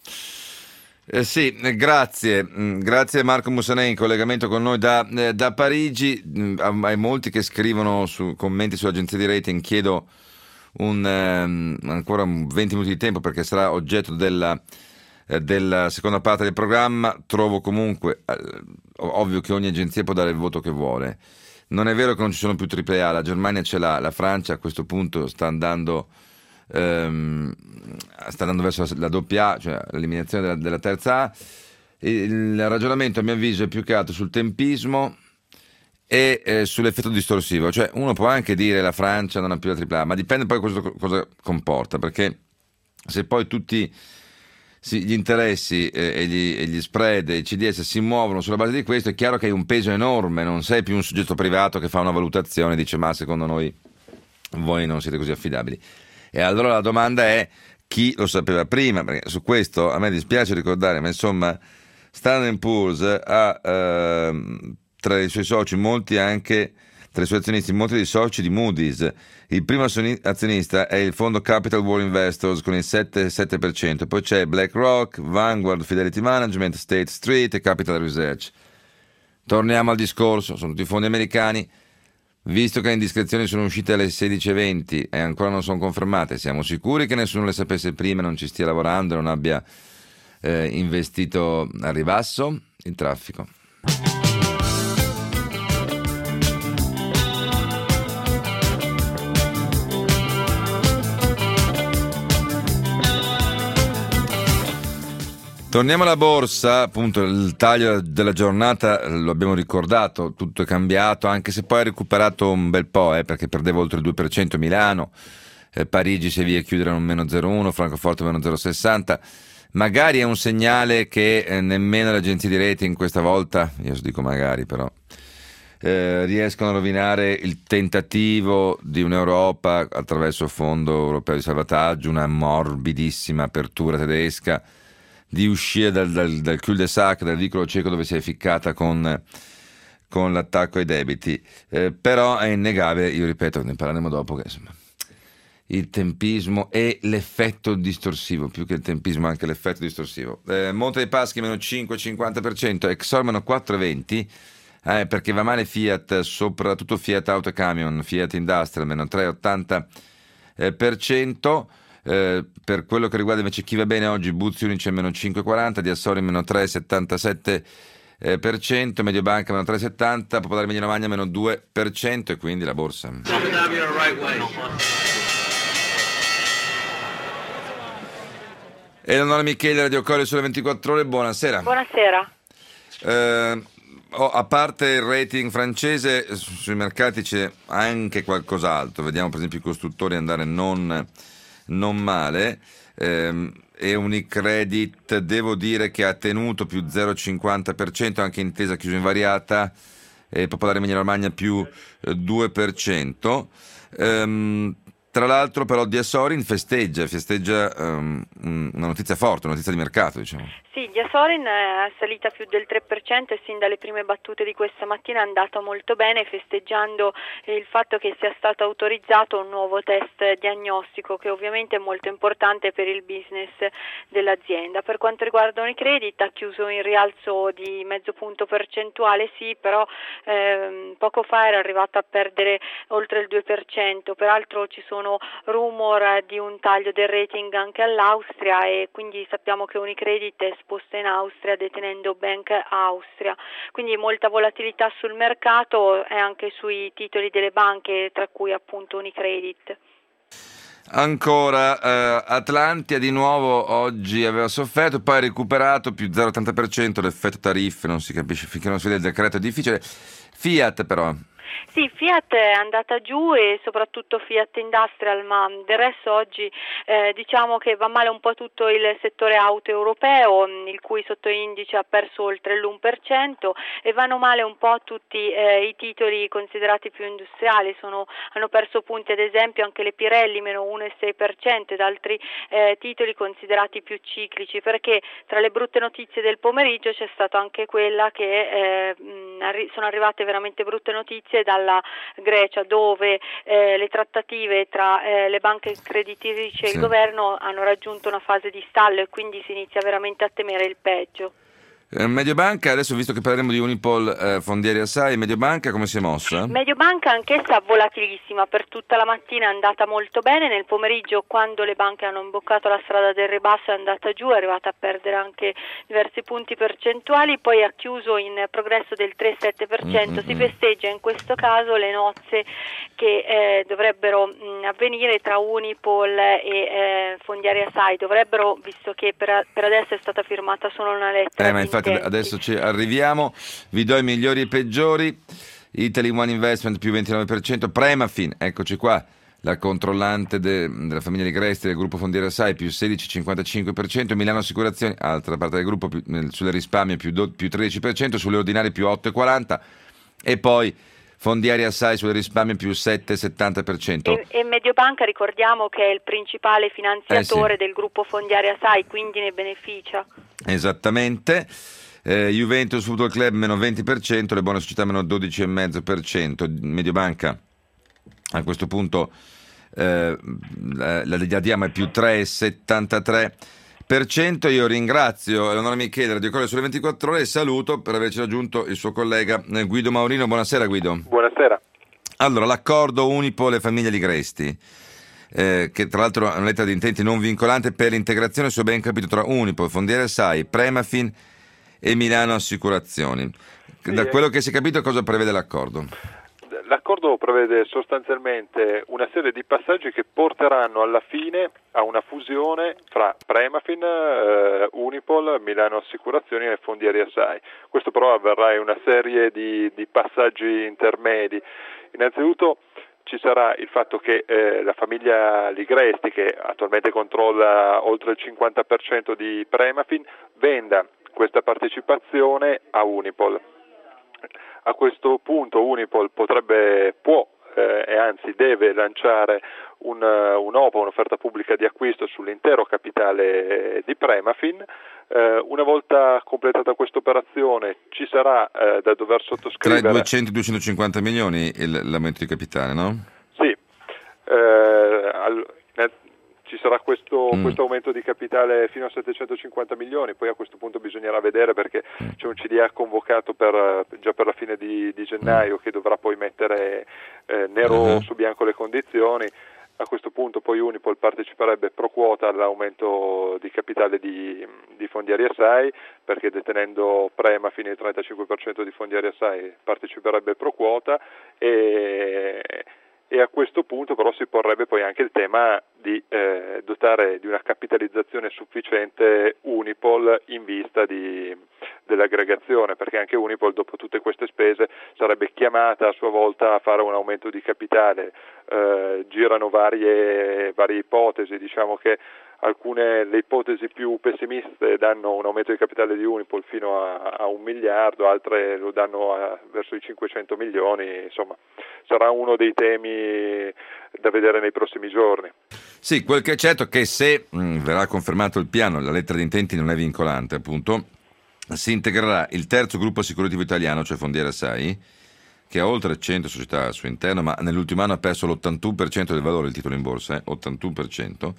Eh sì, eh, grazie, mm, grazie Marco Mussanei in collegamento con noi da, eh, da Parigi. Mm, ai molti che scrivono su commenti sull'agenzia di rating chiedo un, ehm, ancora venti minuti di tempo, perché sarà oggetto della, eh, della seconda parte del programma. Trovo comunque eh, ovvio che ogni agenzia può dare il voto che vuole. Non è vero che non ci sono più triple A, la Germania ce l'ha, la Francia a questo punto sta andando ehm, sta andando verso la, la doppia A, cioè l'eliminazione della, della terza A. Il ragionamento a mio avviso è più che altro sul tempismo e eh, sull'effetto distorsivo. Cioè uno può anche dire la Francia non ha più la tripla A, ma dipende poi cosa, cosa comporta, perché se poi tutti sì, gli interessi eh, e, gli, e gli spread e i C D S si muovono sulla base di questo, è chiaro che hai un peso enorme, non sei più un soggetto privato che fa una valutazione e dice ma secondo noi voi non siete così affidabili. E allora la domanda è chi lo sapeva prima, perché su questo a me dispiace ricordare, ma insomma Standard and Poor's ha eh, tra i suoi soci molti anche, tra i suoi azionisti molti dei soci di Moody's. Il primo azionista è il fondo Capital World Investors con il sette virgola sette per cento, poi c'è BlackRock, Vanguard, Fidelity Management, State Street e Capital Research. Torniamo al discorso, sono tutti fondi americani. Visto che le indiscrezioni sono uscite alle sedici e venti e ancora non sono confermate, siamo sicuri che nessuno le sapesse prima, non ci stia lavorando, non abbia eh, investito a ribasso il traffico? Torniamo alla borsa, appunto il taglio della giornata lo abbiamo ricordato, tutto è cambiato, anche se poi ha recuperato un bel po', eh, perché perdeva oltre il due per cento Milano, eh, Parigi si è via a chiudere a un meno zero virgola uno, Francoforte meno zero virgola sessanta, magari è un segnale che eh, nemmeno le agenzie di rating questa volta, io dico magari però, eh, riescono a rovinare il tentativo di un'Europa attraverso il Fondo Europeo di Salvataggio, una morbidissima apertura tedesca, di uscire dal, dal, dal cul-de-sac, dal vicolo cieco dove si è ficcata con, con l'attacco ai debiti. Eh, però è innegabile, io ripeto, ne parleremo dopo, che insomma, il tempismo e l'effetto distorsivo, più che il tempismo anche l'effetto distorsivo. Eh, Monte dei Paschi meno cinque virgola cinquanta per cento, Exor meno quattro virgola venti per cento, eh, perché va male Fiat, soprattutto Fiat Auto e Camion, Fiat Industrial meno tre virgola ottanta per cento. Eh, per quello che riguarda invece chi va bene oggi, Buzzi Unice meno cinque virgola quaranta, Diassori meno tre virgola settantasette per cento, Mediobanca meno tre virgola settanta, Popolare Emilia Romagna meno due per cento, e quindi la borsa. Eleonora Michele, Radio Colle sulle ventiquattro ore, buonasera. Buonasera. Eh, oh, a parte il rating francese, sui mercati c'è anche qualcos'altro. Vediamo per esempio i costruttori andare non, non male. Eh, e Unicredit devo dire che ha tenuto più zero virgola cinquanta per cento, anche Intesa chiuso invariata, e Popolare Emilia Romagna più eh, due per cento. Ehm, Tra l'altro però Diasorin festeggia, festeggia um, una notizia forte, una notizia di mercato, diciamo. Sì, Diasorin è salita più del tre per cento e sin dalle prime battute di questa mattina è andato molto bene, festeggiando il fatto che sia stato autorizzato un nuovo test diagnostico che ovviamente è molto importante per il business dell'azienda. Per quanto riguarda Unicredit ha chiuso in rialzo di mezzo punto percentuale, sì, però ehm, poco fa era arrivato a perdere oltre il due per cento, peraltro ci sono rumor di un taglio del rating anche all'Austria e quindi sappiamo che Unicredit è esposta in Austria detenendo Bank Austria, quindi molta volatilità sul mercato e anche sui titoli delle banche, tra cui appunto Unicredit. Ancora eh, Atlantia di nuovo oggi aveva sofferto, poi ha recuperato più zero virgola ottanta per cento, l'effetto tariffe non si capisce finché non si vede il decreto, è difficile. Fiat però Sì, Fiat è andata giù e soprattutto Fiat Industrial, ma del resto oggi eh, diciamo che va male un po' tutto il settore auto europeo, il cui sottoindice ha perso oltre l'uno per cento, e vanno male un po' tutti eh, i titoli considerati più industriali. Sono, hanno perso punti ad esempio anche le Pirelli, meno uno virgola sei per cento, ed altri eh, titoli considerati più ciclici, perché tra le brutte notizie del pomeriggio c'è stata anche quella che eh, mh, arri- sono arrivate veramente brutte notizie dalla Grecia, dove eh, le trattative tra eh, le banche creditrici e sì. il governo hanno raggiunto una fase di stallo e quindi si inizia veramente a temere il peggio. Eh, Mediobanca, adesso visto che parleremo di Unipol, eh, Fondieri Assai, Mediobanca come si è mossa? Mediobanca anch'essa volatilissima, per tutta la mattina è andata molto bene, nel pomeriggio quando le banche hanno imboccato la strada del ribasso è andata giù, è arrivata a perdere anche diversi punti percentuali, poi ha chiuso in progresso del tre virgola sette per cento, mm-hmm. Si festeggia in questo caso le nozze che eh, dovrebbero mh, avvenire tra Unipol e eh, Fondieri Assai, dovrebbero, visto che per, per adesso è stata firmata solo una lettera eh, ma infatti adesso ci arriviamo, vi do i migliori e i peggiori. Italy One Investment più ventinove per cento, Premafin, eccoci qua, la controllante de, della famiglia Ligresti del gruppo Fondieri Assai più sedici virgola cinquantacinque per cento, Milano Assicurazioni, altra parte del gruppo, più, nel, sulle risparmie più, do, più tredici per cento, sulle ordinarie più otto virgola quaranta per cento e poi Fondieri Assai sulle risparmie più sette virgola settanta per cento. E, e Mediobanca ricordiamo che è il principale finanziatore eh sì. del gruppo Fondieri Assai, quindi ne beneficia. Esattamente. Eh, Juventus Football Club meno venti per cento, le buone società meno dodici virgola cinque per cento, Mediobanca a questo punto eh, la, la diamo è più tre virgola settantatré per cento. Io ringrazio Eleonora Michele, Radio Colle sulle ventiquattro ore, e saluto per averci raggiunto il suo collega Guido Maurino. Buonasera Guido. Buonasera. Allora, l'accordo Unipol e famiglia Ligresti, eh, che tra l'altro è una lettera di intenti non vincolante per l'integrazione, se ho ben capito, tra Unipol, Fondieri Assai, Premafin e Milano Assicurazioni. Da quello che si è capito, cosa prevede l'accordo? L'accordo prevede sostanzialmente una serie di passaggi che porteranno alla fine a una fusione fra Premafin, eh, Unipol, Milano Assicurazioni e Fondieri Assai. Questo però avverrà in una serie di, di passaggi intermedi. Innanzitutto ci sarà il fatto che eh, la famiglia Ligresti, che attualmente controlla oltre il cinquanta per cento di Premafin, venda questa partecipazione a Unipol. A questo punto Unipol potrebbe, può eh, e anzi deve lanciare un, un'O P A, un'offerta pubblica di acquisto sull'intero capitale di Premafin. Eh, una volta completata questa operazione ci sarà eh, da dover sottoscrivere tra i duecento e duecentocinquanta milioni il, l'aumento di capitale, no? Sì. Eh, al, Ci sarà questo, mm. questo aumento di capitale fino a settecentocinquanta milioni, poi a questo punto bisognerà vedere, perché mm. c'è un C D A convocato per, già per la fine di, di gennaio, mm. che dovrà poi mettere eh, nero uh-huh. su bianco le condizioni. A questo punto poi Unipol parteciperebbe pro quota all'aumento di capitale di, di Fondieri Assai, perché detenendo Premafin il trentacinque per cento di Fondieri Assai parteciperebbe pro quota, e... E a questo punto però si porrebbe poi anche il tema di eh, dotare di una capitalizzazione sufficiente Unipol in vista di, dell'aggregazione, perché anche Unipol dopo tutte queste spese sarebbe chiamata a sua volta a fare un aumento di capitale. Eh, girano varie, varie ipotesi, diciamo che alcune, le ipotesi più pessimiste danno un aumento di capitale di Unipol fino a, a un miliardo, altre lo danno a, verso i cinquecento milioni, insomma sarà uno dei temi da vedere nei prossimi giorni. Sì, quel che è certo è che se mh, verrà confermato il piano, la lettera di intenti non è vincolante, appunto, si integrerà il terzo gruppo assicurativo italiano, cioè Fondiera Sai, che ha oltre cento società al suo interno, ma nell'ultimo anno ha perso l'ottantuno per cento del valore del titolo in borsa, eh, ottantuno per cento,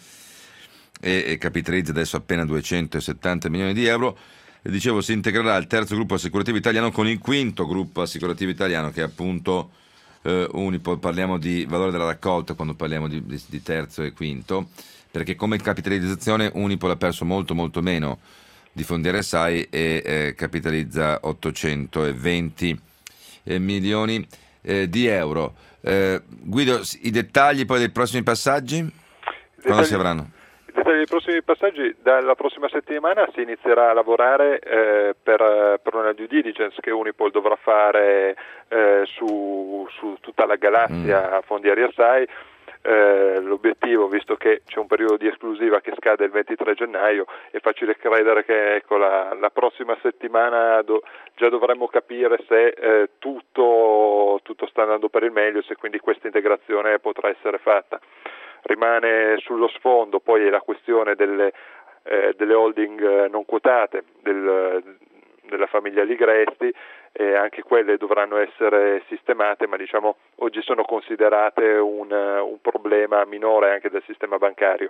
e, e capitalizza adesso appena duecentosettanta milioni di euro. E dicevo, si integrerà il terzo gruppo assicurativo italiano con il quinto gruppo assicurativo italiano, che è appunto eh, Unipol. Parliamo di valore della raccolta quando parliamo di, di, di terzo e quinto, perché come capitalizzazione Unipol ha perso molto molto meno di Fondiera Sai e eh, capitalizza ottocentoventi eh, milioni eh, di euro. Eh, Guido, i dettagli poi dei prossimi passaggi? Dettagli, quando si avranno? I dettagli dei prossimi passaggi: dalla prossima settimana si inizierà a lavorare eh, per, per una due diligence che Unipol dovrà fare eh, su, su tutta la galassia mm. Fondiera Sai. Eh, l'obiettivo, visto che c'è un periodo di esclusiva che scade il ventitré gennaio, è facile credere che ecco, la, la prossima settimana do, già dovremmo capire se eh, tutto, tutto sta andando per il meglio, se quindi questa integrazione potrà essere fatta. Rimane sullo sfondo poi la questione delle, eh, delle holding non quotate del, della famiglia Ligresti, e anche quelle dovranno essere sistemate, ma diciamo oggi sono considerate un, un problema minore anche del sistema bancario.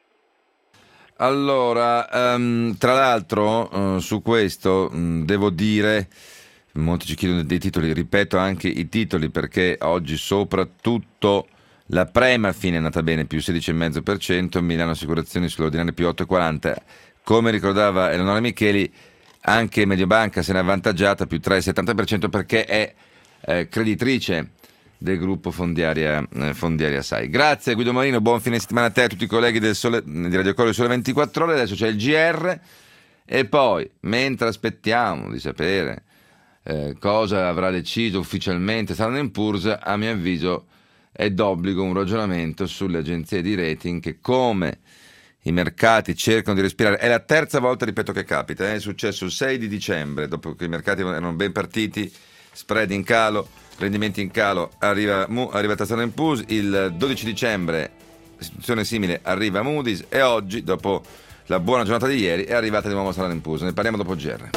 Allora, um, tra l'altro uh, su questo um, devo dire, molti ci chiedono dei titoli, ripeto anche i titoli perché oggi soprattutto la Premafin è andata bene, più sedici virgola cinque per cento, Milano Assicurazioni sull'ordinaria più otto virgola quaranta, come ricordava Eleonora Micheli, anche Mediobanca se ne è avvantaggiata, più tre virgola settanta per cento, perché è eh, creditrice del gruppo Fondiaria, eh, Fondiaria Sai. Grazie Guido Marino, buon fine settimana a te e a tutti i colleghi del Sole, di Radio Colle Sole ventiquattro Ore. Adesso c'è il G R e poi, mentre aspettiamo di sapere eh, cosa avrà deciso ufficialmente Standard and Poor's, a mio avviso è d'obbligo un ragionamento sulle agenzie di rating che, come i mercati cercano di respirare, è la terza volta, ripeto, che capita, è successo il sei di dicembre, dopo che i mercati erano ben partiti, spread in calo, rendimenti in calo, arriva, arriva Standard and Poor's, il dodici dicembre situazione simile, arriva Moody's, e oggi, dopo la buona giornata di ieri, è arrivata di nuovo Standard and Poor's. Ne parliamo dopo G R.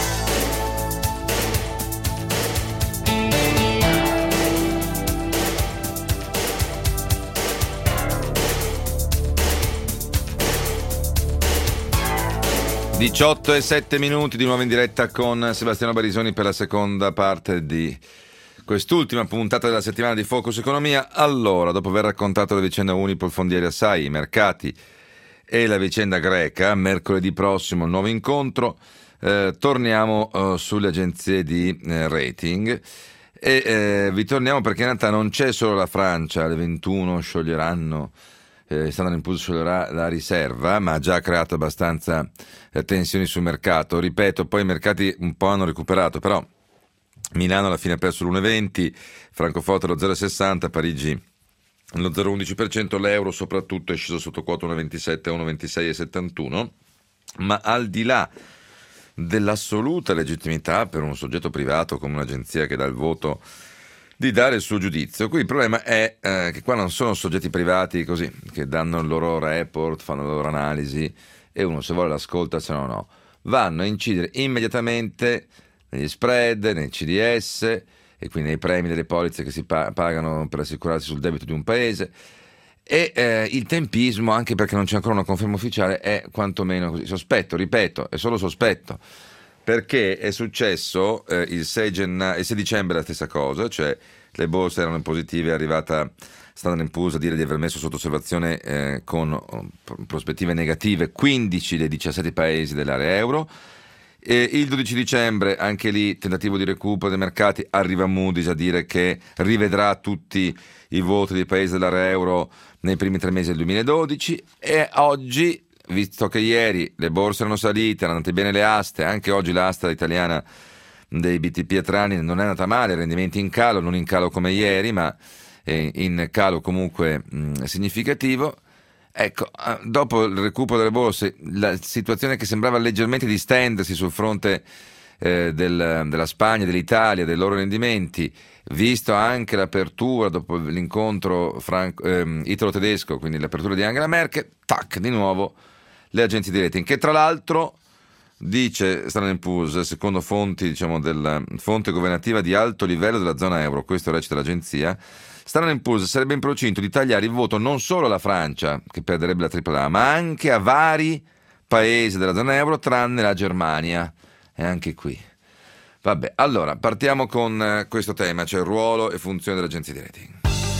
diciotto e sette minuti, di nuovo in diretta con Sebastiano Barisoni per la seconda parte di quest'ultima puntata della settimana di Focus Economia. Allora, dopo aver raccontato la vicenda Unipol, Fondiera Sai, i mercati e la vicenda greca, mercoledì prossimo nuovo incontro, eh, torniamo eh, sulle agenzie di eh, rating e eh, vi torniamo perché in realtà non c'è solo la Francia, alle ventuno scioglieranno Eh, Standard and Poor's scioglierà la riserva, ma ha già creato abbastanza eh, tensioni sul mercato. Ripeto, poi i mercati un po' hanno recuperato, però Milano alla fine ha perso l'uno virgola venti, Francoforte lo zero virgola sessanta, Parigi lo zero virgola undici per cento, l'euro soprattutto è sceso sotto quota uno virgola ventisette, uno virgola ventisei virgola settantuno, ma al di là dell'assoluta legittimità per un soggetto privato come un'agenzia che dà il voto di dare il suo giudizio, qui il problema è eh, che qua non sono soggetti privati così che danno il loro report, fanno la loro analisi e uno se vuole l'ascolta, se no no, vanno a incidere immediatamente negli spread, nei C D S e quindi nei premi delle polizze che si pa- pagano per assicurarsi sul debito di un paese, e eh, il tempismo, anche perché non c'è ancora una conferma ufficiale, è quantomeno così sospetto, ripeto, è solo sospetto. Perché è successo eh, il, sei genna- il sei dicembre la stessa cosa, cioè le borse erano positive, è arrivata Standard and Poor's a dire di aver messo sotto osservazione eh, con prospettive negative quindici dei diciassette paesi dell'area euro. E il dodici dicembre, anche lì, tentativo di recupero dei mercati, arriva Moody's a dire che rivedrà tutti i voti dei paesi dell'area euro nei primi tre mesi del duemiladodici, e oggi, visto che ieri le borse erano salite, erano andate bene le aste, anche oggi l'asta italiana dei B T P a tre anni non è andata male, rendimenti in calo, non in calo come ieri, ma in calo comunque mh, significativo. Ecco, dopo il recupero delle borse, la situazione che sembrava leggermente distendersi sul fronte eh, del, della Spagna, dell'Italia, dei loro rendimenti, visto anche l'apertura dopo l'incontro franco, eh, italo-tedesco, quindi l'apertura di Angela Merkel, tac, di nuovo le agenzie di rating, che tra l'altro dice Standard and Poor's, secondo fonti, diciamo, della fonte governativa di alto livello della zona euro, questo recita l'agenzia, Standard and Poor's sarebbe in procinto di tagliare il voto non solo alla Francia, che perderebbe la tripla A, ma anche a vari paesi della zona euro, tranne la Germania. E anche qui. Vabbè, allora, partiamo con questo tema, cioè il ruolo e funzione delle agenzie di rating.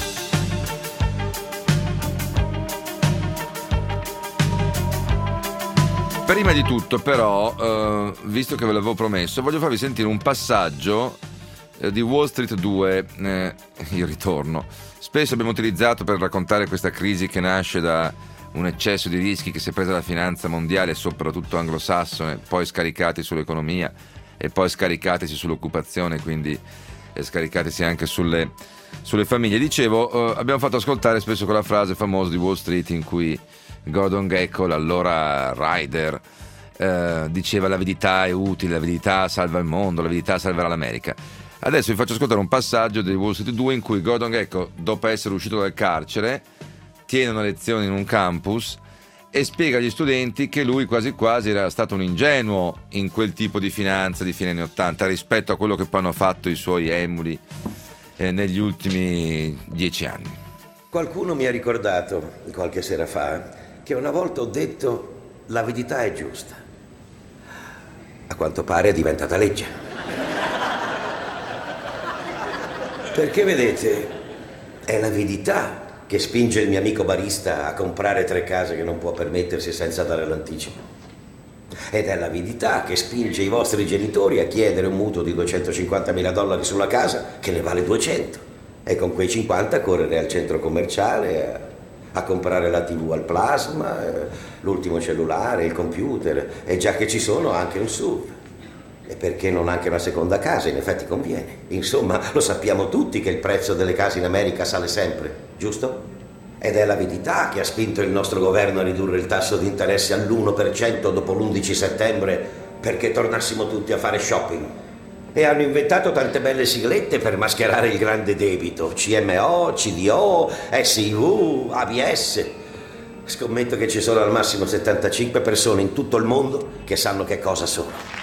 Prima di tutto, però, eh, visto che ve l'avevo promesso, voglio farvi sentire un passaggio di Wall Street due, eh, il ritorno. Spesso abbiamo utilizzato per raccontare questa crisi che nasce da un eccesso di rischi che si è presa la finanza mondiale, soprattutto anglosassone, poi scaricati sull'economia e poi scaricatisi sull'occupazione, quindi eh, scaricatisi anche sulle, sulle famiglie. Dicevo, eh, abbiamo fatto ascoltare spesso quella frase famosa di Wall Street in cui Gordon Gekko, l'allora rider, eh, diceva: l'avidità è utile, l'avidità salva il mondo, l'avidità salverà l'America. Adesso vi faccio ascoltare un passaggio di Wall Street due in cui Gordon Gekko, dopo essere uscito dal carcere, tiene una lezione in un campus e spiega agli studenti che lui quasi quasi era stato un ingenuo in quel tipo di finanza di fine anni ottanta rispetto a quello che poi hanno fatto i suoi emuli eh, negli ultimi dieci anni. Qualcuno mi ha ricordato qualche sera fa che una volta ho detto: l'avidità è giusta. A quanto pare è diventata legge. Perché vedete, è l'avidità che spinge il mio amico barista a comprare tre case che non può permettersi senza dare l'anticipo. Ed è l'avidità che spinge i vostri genitori a chiedere un mutuo di duecentocinquantamila dollari sulla casa che ne vale duecento. E con quei cinquanta correre al centro commerciale a, a comprare la tivù al plasma, l'ultimo cellulare, il computer, e già che ci sono anche un S U V. E perché non anche una seconda casa? In effetti conviene. Insomma, lo sappiamo tutti che il prezzo delle case in America sale sempre, giusto? Ed è l'avidità che ha spinto il nostro governo a ridurre il tasso di interesse all'uno per cento dopo l'undici settembre perché tornassimo tutti a fare shopping. E hanno inventato tante belle siglette per mascherare il grande debito: C M O, C D O, S I V, A B S. Scommetto che ci sono al massimo settantacinque persone in tutto il mondo che sanno che cosa sono.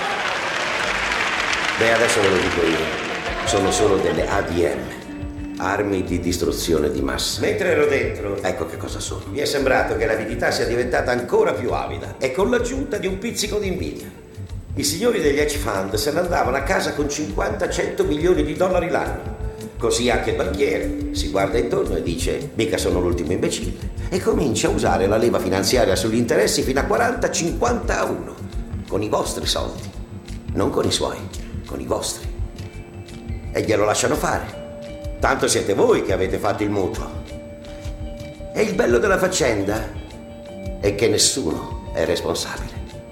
Beh, adesso ve lo dico io. Sono solo delle A D M, armi di distruzione di massa. Mentre ero dentro, ecco che cosa sono. Mi è sembrato che l'avidità sia diventata ancora più avida, e con l'aggiunta di un pizzico di invidia. I signori degli hedge fund se ne andavano a casa con cinquanta cento milioni di dollari l'anno. Così anche il banchiere si guarda intorno e dice: mica sono l'ultimo imbecille, e comincia a usare la leva finanziaria sugli interessi fino a quaranta cinquanta a uno, con i vostri soldi, non con i suoi, con i vostri. E glielo lasciano fare, tanto siete voi che avete fatto il mutuo. E il bello della faccenda è che nessuno è responsabile.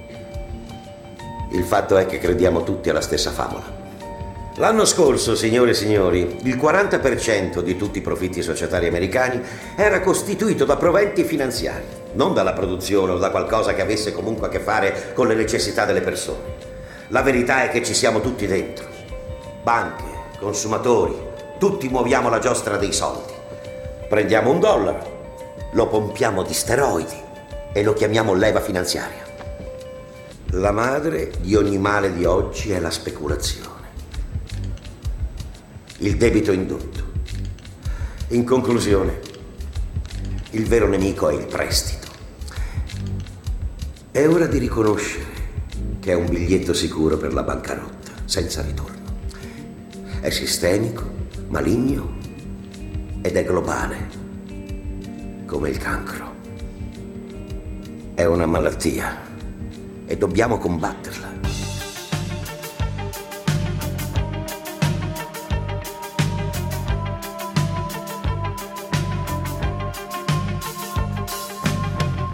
Il fatto è che crediamo tutti alla stessa favola. L'anno scorso, signore e signori, il quaranta per cento di tutti i profitti societari americani era costituito da proventi finanziari, non dalla produzione o da qualcosa che avesse comunque a che fare con le necessità delle persone. La verità è che ci siamo tutti dentro. Banche, consumatori, tutti muoviamo la giostra dei soldi. Prendiamo un dollaro, lo pompiamo di steroidi e lo chiamiamo leva finanziaria. La madre di ogni male di oggi è la speculazione. Il debito indotto. In conclusione, il vero nemico è il prestito. È ora di riconoscere che è un biglietto sicuro per la bancarotta, senza ritorno. È sistemico, maligno ed è globale, come il cancro. È una malattia e dobbiamo combatterla.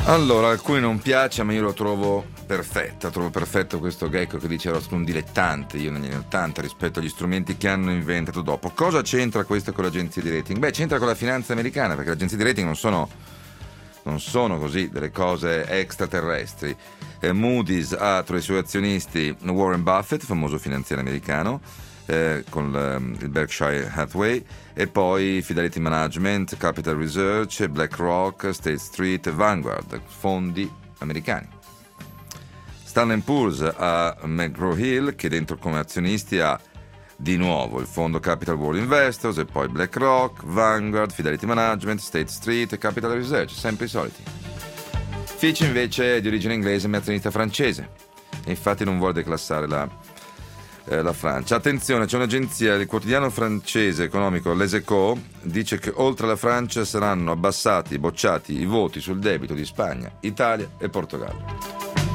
Allora, a alcuni non piace, ma io lo trovo perfetto. Trovo perfetto questo Gecko che dice ero stato un dilettante io negli anni ottanta rispetto agli strumenti che hanno inventato dopo. Cosa c'entra questo con l'agenzia di rating? Beh, c'entra con la finanza americana, perché le agenzie di rating non sono, non sono così delle cose extraterrestri. Eh, Moody's ha tra i suoi azionisti Warren Buffett, famoso finanziere americano, eh, con l, il Berkshire Hathaway, e poi Fidelity Management, Capital Research, BlackRock, State Street e Vanguard, fondi americani. Standard and Poor's a McGraw-Hill, che dentro come azionisti ha di nuovo il fondo Capital World Investors e poi BlackRock, Vanguard, Fidelity Management, State Street e Capital Research, sempre i soliti. Fitch invece è di origine inglese ma è azionista francese e infatti non vuole declassare la, eh, la Francia. Attenzione, c'è un'agenzia, il quotidiano francese economico Les Echos dice che oltre alla Francia saranno abbassati, bocciati i voti sul debito di Spagna, Italia e Portogallo.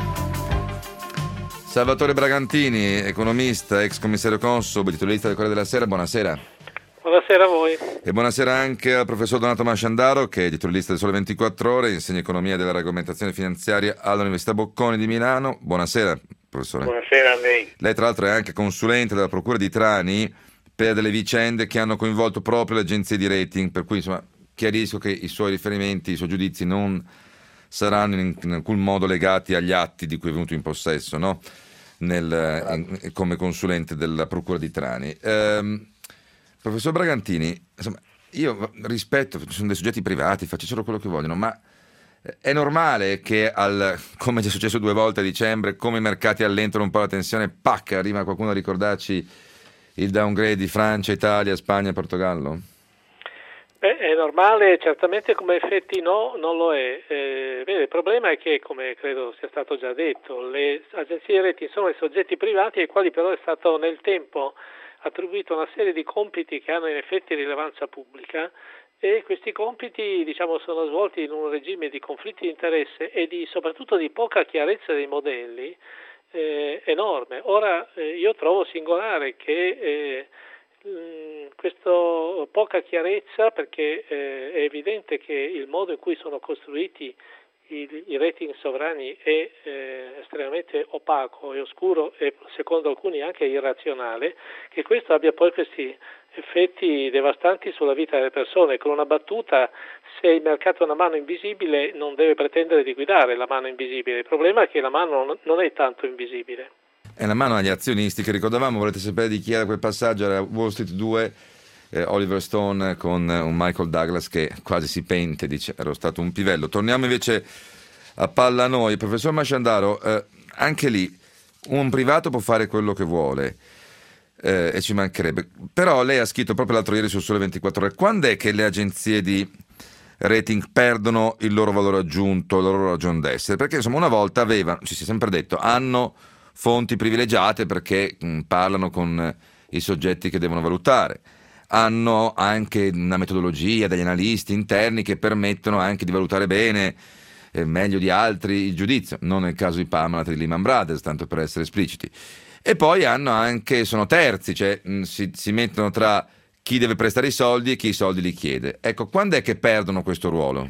Salvatore Bragantini, economista, ex commissario Consob, titolista del Corriere della Sera, buonasera. Buonasera a voi. E buonasera anche al professor Donato Masciandaro, che è titolista del Sole ventiquattro Ore, insegna economia della regolamentazione finanziaria all'Università Bocconi di Milano. Buonasera, professore. Buonasera a lei. Lei tra l'altro è anche consulente della Procura di Trani per delle vicende che hanno coinvolto proprio le agenzie di rating, per cui insomma chiarisco che i suoi riferimenti, i suoi giudizi non saranno in, in alcun modo legati agli atti di cui è venuto in possesso, no? Nel, in, come consulente della Procura di Trani. Ehm, professor Bragantini, insomma, io rispetto, ci sono dei soggetti privati, faccio quello che vogliono, ma è normale che, al, come è già successo due volte a dicembre, come i mercati allentano un po' la tensione, pac, arriva qualcuno a ricordarci il downgrade di Francia, Italia, Spagna e Portogallo? Beh, è normale, certamente come effetti no, non lo è. Eh, vede, il problema è che, come credo sia stato già detto, le agenzie di rating sono i soggetti privati ai quali però è stato nel tempo attribuito una serie di compiti che hanno in effetti rilevanza pubblica e questi compiti, diciamo, sono svolti in un regime di conflitti di interesse e di soprattutto di poca chiarezza dei modelli eh, enorme. Ora eh, io trovo singolare che eh, questa poca chiarezza, perché eh, è evidente che il modo in cui sono costruiti i, i rating sovrani è eh, estremamente opaco e oscuro e secondo alcuni anche irrazionale, che questo abbia poi questi effetti devastanti sulla vita delle persone. Con una battuta, se il mercato è una mano invisibile non deve pretendere di guidare la mano invisibile, il problema è che la mano non è tanto invisibile. È la mano agli azionisti che ricordavamo, volete sapere di chi era quel passaggio? Era Wall Street due, eh, Oliver Stone con un Michael Douglas che quasi si pente, dice ero stato un pivello. Torniamo invece a palla a noi. Professor Masciandaro, eh, anche lì un privato può fare quello che vuole eh, e ci mancherebbe, però lei ha scritto proprio l'altro ieri sul Sole ventiquattro Ore, quando è che le agenzie di rating perdono il loro valore aggiunto, la loro ragion d'essere? Perché insomma una volta avevano, ci si è sempre detto, hanno fonti privilegiate perché mh, parlano con eh, i soggetti che devono valutare, hanno anche una metodologia degli analisti interni che permettono anche di valutare bene, eh, meglio di altri, il giudizio, non nel caso di Parmalat e di Lehman Brothers, tanto per essere espliciti. E poi hanno anche, sono terzi, cioè mh, si, si mettono tra chi deve prestare i soldi e chi i soldi li chiede. Ecco, quando è che perdono questo ruolo?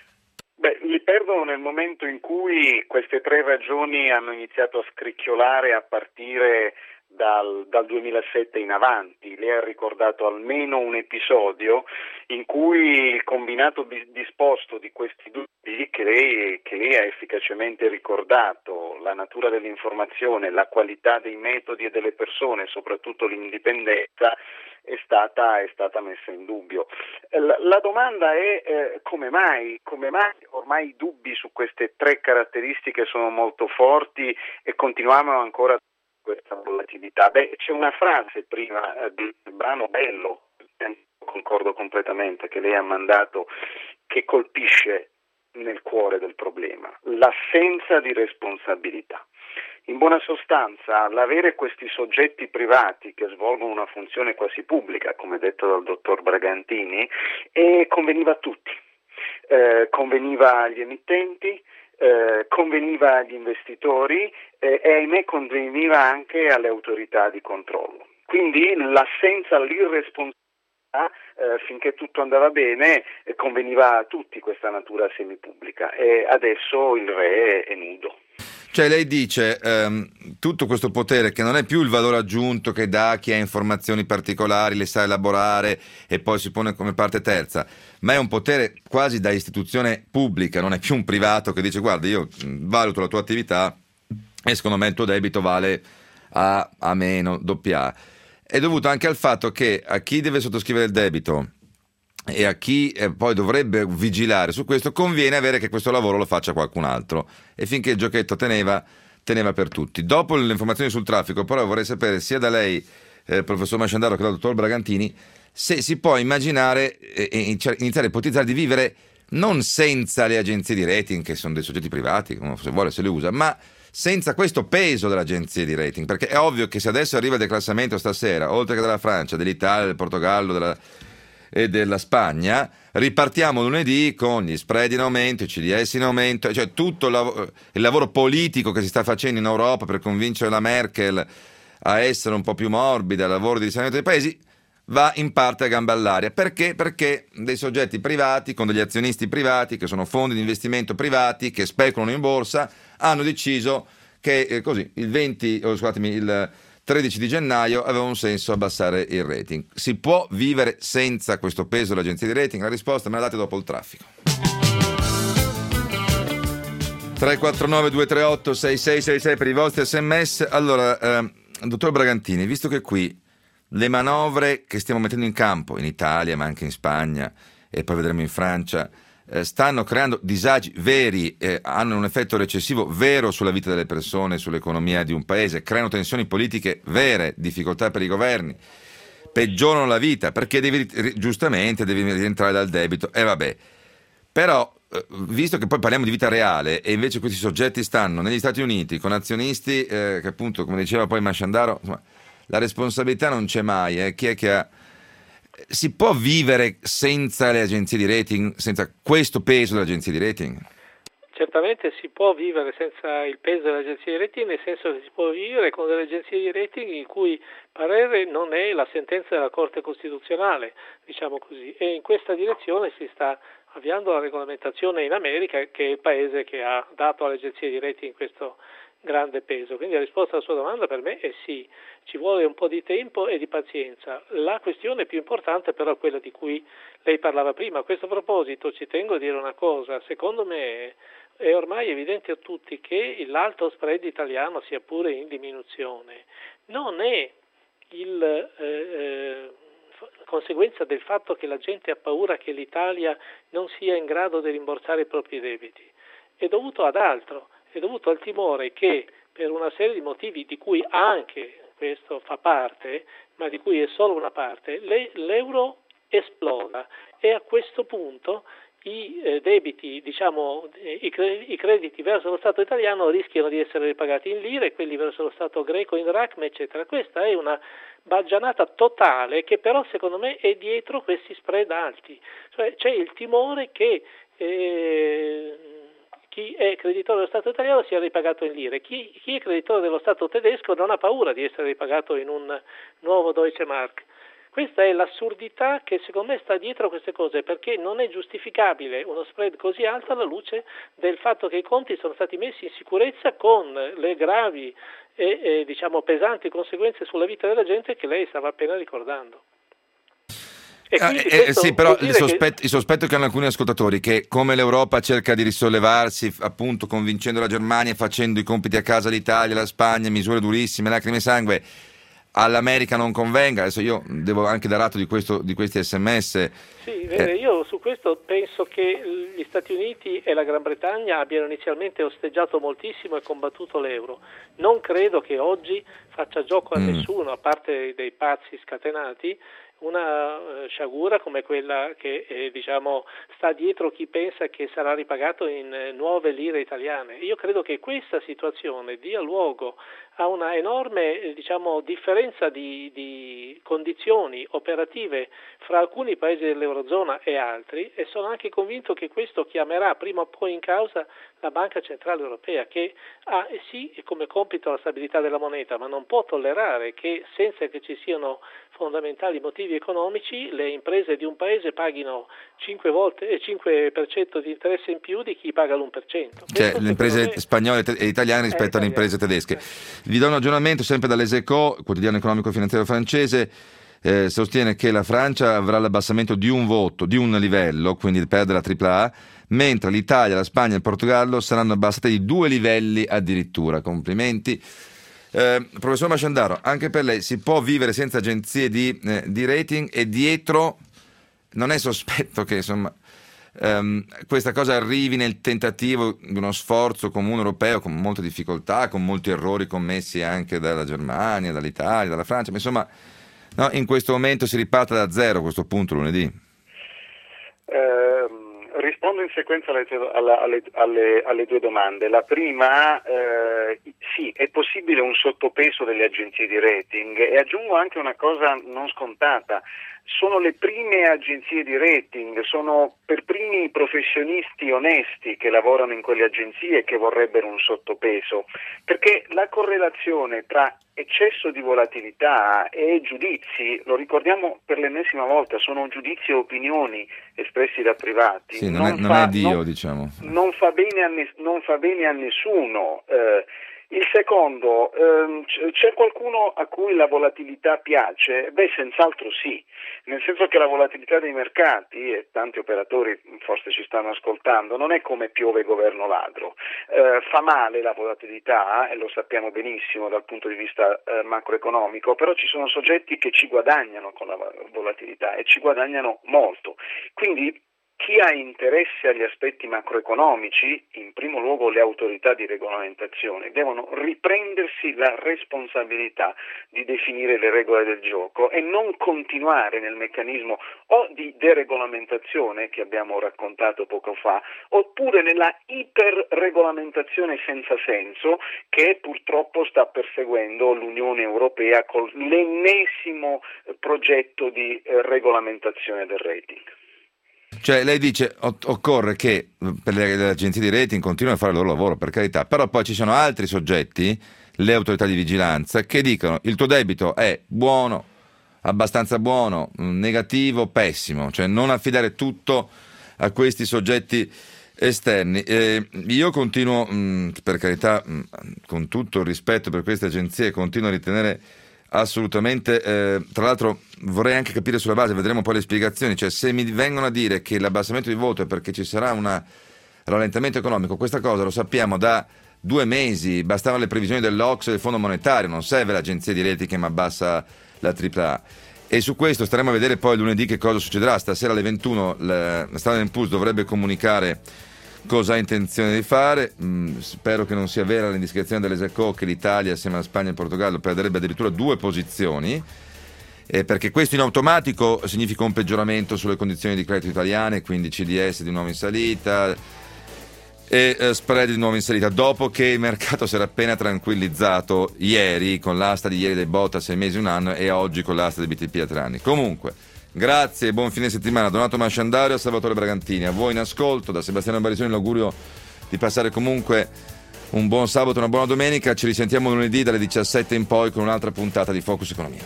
Beh, li perdono nel momento in cui queste tre ragioni hanno iniziato a scricchiolare a partire dal, dal duemilasette in avanti. Lei ha ricordato almeno un episodio in cui il combinato disposto di questi dubbi che lei, che lei ha efficacemente ricordato, la natura dell'informazione, la qualità dei metodi e delle persone, soprattutto l'indipendenza, è stata, è stata messa in dubbio. La, la domanda è eh, come mai, come mai ormai i dubbi su queste tre caratteristiche sono molto forti e continuiamo ancora questa volatilità? Beh, c'è una frase prima eh, del brano bello, concordo completamente, che lei ha mandato, che colpisce nel cuore del problema: l'assenza di responsabilità. In buona sostanza, l'avere questi soggetti privati che svolgono una funzione quasi pubblica, come detto dal dottor Bragantini, e conveniva a tutti. Eh, conveniva agli emittenti, eh, conveniva agli investitori eh, e ahimè conveniva anche alle autorità di controllo. Quindi l'assenza, l'irresponsabilità eh, finché tutto andava bene eh, conveniva a tutti questa natura semipubblica e adesso il re è nudo. Cioè lei dice ehm, tutto questo potere che non è più il valore aggiunto che dà chi ha informazioni particolari, le sa elaborare e poi si pone come parte terza, ma è un potere quasi da istituzione pubblica, non è più un privato che dice guarda io valuto la tua attività e secondo me il tuo debito vale A, A meno, doppia A. È dovuto anche al fatto che a chi deve sottoscrivere il debito e a chi eh, poi dovrebbe vigilare su questo conviene avere che questo lavoro lo faccia qualcun altro e finché il giochetto teneva, teneva per tutti. Dopo le informazioni sul traffico però vorrei sapere sia da lei eh, professor Masciandaro che dal dottor Bragantini se si può immaginare e eh, iniziare a ipotizzare di vivere non senza le agenzie di rating che sono dei soggetti privati, come se vuole se le usa, ma senza questo peso delle agenzie di rating, perché è ovvio che se adesso arriva il declassamento stasera, oltre che dalla Francia, dell'Italia, del Portogallo, della e della Spagna, ripartiamo lunedì con gli spread in aumento, i C D S in aumento, cioè tutto il, lav- il lavoro politico che si sta facendo in Europa per convincere la Merkel a essere un po' più morbida, il lavoro di risanamento dei paesi, va in parte a gamba all'aria. Perché? Perché dei soggetti privati, con degli azionisti privati, che sono fondi di investimento privati, che speculano in borsa, hanno deciso che eh, così il venti, oh, scusatemi, il tredici di gennaio aveva un senso abbassare il rating. Si può vivere senza questo peso dell'agenzia di rating? La risposta me la date dopo il traffico. tre quattro nove due tre otto sei sei sei sei per i vostri sms. Allora, eh, dottor Bragantini, visto che qui le manovre che stiamo mettendo in campo in Italia, ma anche in Spagna e poi vedremo in Francia, Eh, stanno creando disagi veri, eh, hanno un effetto recessivo vero sulla vita delle persone, sull'economia di un paese, creano tensioni politiche vere, difficoltà per i governi, peggiorano la vita perché devi, giustamente devi rientrare dal debito e eh, vabbè. Però eh, visto che poi parliamo di vita reale e invece questi soggetti stanno negli Stati Uniti con azionisti eh, che appunto, come diceva poi Masciandaro, insomma, la responsabilità non c'è mai, eh. Chi è che ha... Si può vivere senza le agenzie di rating, senza questo peso delle agenzie di rating? Certamente si può vivere senza il peso delle agenzie di rating, nel senso che si può vivere con delle agenzie di rating il cui parere non è la sentenza della Corte Costituzionale, diciamo così, e in questa direzione si sta avviando la regolamentazione in America, che è il paese che ha dato alle agenzie di rating questo grande peso. Quindi la risposta alla sua domanda per me è sì, ci vuole un po' di tempo e di pazienza. La questione più importante però è quella di cui lei parlava prima. A questo proposito ci tengo a dire una cosa: secondo me è ormai evidente a tutti che l'alto spread italiano, sia pure in diminuzione, non è il eh, conseguenza del fatto che la gente ha paura che l'Italia non sia in grado di rimborsare i propri debiti, è dovuto ad altro. È dovuto al timore che per una serie di motivi di cui anche questo fa parte, ma di cui è solo una parte, le, l'euro esploda e a questo punto i eh, debiti, diciamo i, cre- i crediti verso lo Stato italiano rischiano di essere ripagati in lire, quelli verso lo Stato greco in dracme, eccetera. Questa è una baggianata totale che però secondo me è dietro questi spread alti, cioè c'è il timore che eh, chi è creditore dello Stato italiano sia ripagato in lire, chi, chi è creditore dello Stato tedesco non ha paura di essere ripagato in un nuovo Deutsche Mark. Questa è l'assurdità che secondo me sta dietro a queste cose, perché non è giustificabile uno spread così alto alla luce del fatto che i conti sono stati messi in sicurezza con le gravi e, e diciamo pesanti conseguenze sulla vita della gente che lei stava appena ricordando. E eh, eh, sì, però il sospetto, che... il sospetto che hanno alcuni ascoltatori che come l'Europa cerca di risollevarsi appunto convincendo la Germania, facendo i compiti a casa l'Italia, la Spagna, misure durissime, lacrime e sangue, all'America non convenga. Adesso io devo anche dar atto di, questo, di questi sms. Sì, eh. io su questo penso che gli Stati Uniti e la Gran Bretagna abbiano inizialmente osteggiato moltissimo e combattuto l'euro. Non credo che oggi faccia gioco a mm. nessuno, a parte dei pazzi scatenati, una uh, sciagura come quella che eh, diciamo sta dietro chi pensa che sarà ripagato in eh, nuove lire italiane. Io credo che questa situazione dia luogo a una enorme eh, diciamo differenza di, di condizioni operative fra alcuni paesi dell'Eurozona e altri, e sono anche convinto che questo chiamerà prima o poi in causa la Banca Centrale Europea, che ha eh sì come compito la stabilità della moneta, ma non non può tollerare che senza che ci siano fondamentali motivi economici le imprese di un paese paghino cinque volte e cinque per cento di interesse in più di chi paga l'uno per cento. Cioè le imprese me... spagnole e italiane rispetto alle imprese tedesche. Vi do un aggiornamento sempre dall'Es E C O, quotidiano economico finanziario francese. Eh, sostiene che la Francia avrà l'abbassamento di un voto, di un livello, quindi perde la tripla A, mentre l'Italia, la Spagna e il Portogallo saranno abbassate di due livelli addirittura. Complimenti. Eh, professor Masciandaro, anche per lei si può vivere senza agenzie di, eh, di rating, e dietro non è sospetto che insomma ehm, questa cosa arrivi nel tentativo di uno sforzo comune europeo con molte difficoltà, con molti errori commessi anche dalla Germania, dall'Italia, dalla Francia, ma insomma no, in questo momento si riparte da zero a questo punto lunedì? Eh, rispondo in sequenza alle, alle, alle, alle due domande. La prima, eh, sì, è possibile un sottopeso delle agenzie di rating, e aggiungo anche una cosa non scontata. Sono le prime agenzie di rating, sono per primi i professionisti onesti che lavorano in quelle agenzie che vorrebbero un sottopeso, perché la correlazione tra eccesso di volatilità e giudizi, lo ricordiamo per l'ennesima volta, sono giudizi e opinioni espressi da privati. Sì, non, non, è, non fa, è Dio, non, diciamo. Non fa bene a, ne, non fa bene a nessuno. Eh, Il secondo, ehm, c'è qualcuno a cui la volatilità piace? Beh, senz'altro sì, nel senso che la volatilità dei mercati, e tanti operatori forse ci stanno ascoltando, non è come piove governo ladro, eh, fa male la volatilità, e lo sappiamo benissimo dal punto di vista eh, macroeconomico, però ci sono soggetti che ci guadagnano con la volatilità, e ci guadagnano molto, quindi chi ha interesse agli aspetti macroeconomici, in primo luogo le autorità di regolamentazione, devono riprendersi la responsabilità di definire le regole del gioco e non continuare nel meccanismo o di deregolamentazione che abbiamo raccontato poco fa, oppure nella iperregolamentazione senza senso che purtroppo sta perseguendo l'Unione Europea con l'ennesimo progetto di regolamentazione del rating. Cioè lei dice occorre che per le, le agenzie di rating continuino a fare il loro lavoro, per carità, però poi ci sono altri soggetti, le autorità di vigilanza, che dicono il tuo debito è buono, abbastanza buono, negativo, pessimo, cioè non affidare tutto a questi soggetti esterni. Eh, io continuo, mh, per carità, mh, con tutto il rispetto per queste agenzie, continuo a ritenere assolutamente, eh, tra l'altro vorrei anche capire sulla base, vedremo poi le spiegazioni, cioè se mi vengono a dire che l'abbassamento di voto è perché ci sarà un rallentamento economico, questa cosa lo sappiamo da due mesi, bastavano le previsioni dell'O C S e del Fondo Monetario, non serve l'agenzia di rating che mi abbassa la tripla A. E su questo staremo a vedere poi lunedì che cosa succederà. Stasera alle ventuno la, la Standard and Poor's dovrebbe comunicare cosa ha intenzione di fare. Mm, spero che non sia vera l'indiscrezione dell'Es E C O che l'Italia assieme alla Spagna e al Portogallo perderebbe addirittura due posizioni, eh, perché questo in automatico significa un peggioramento sulle condizioni di credito italiane, quindi C D S di nuovo in salita e eh, spread di nuovo in salita, dopo che il mercato si era appena tranquillizzato ieri con l'asta di ieri dei B O T a sei mesi, un anno, e oggi con l'asta dei B T P a tre anni. Comunque grazie e buon fine settimana. Donato Masciandario e Salvatore Bragantini. A voi in ascolto, da Sebastiano Barisoni l'augurio di passare comunque un buon sabato e una buona domenica. Ci risentiamo lunedì dalle diciassette in poi con un'altra puntata di Focus Economia.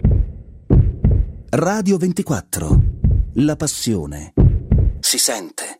Radio ventiquattro. La passione si sente.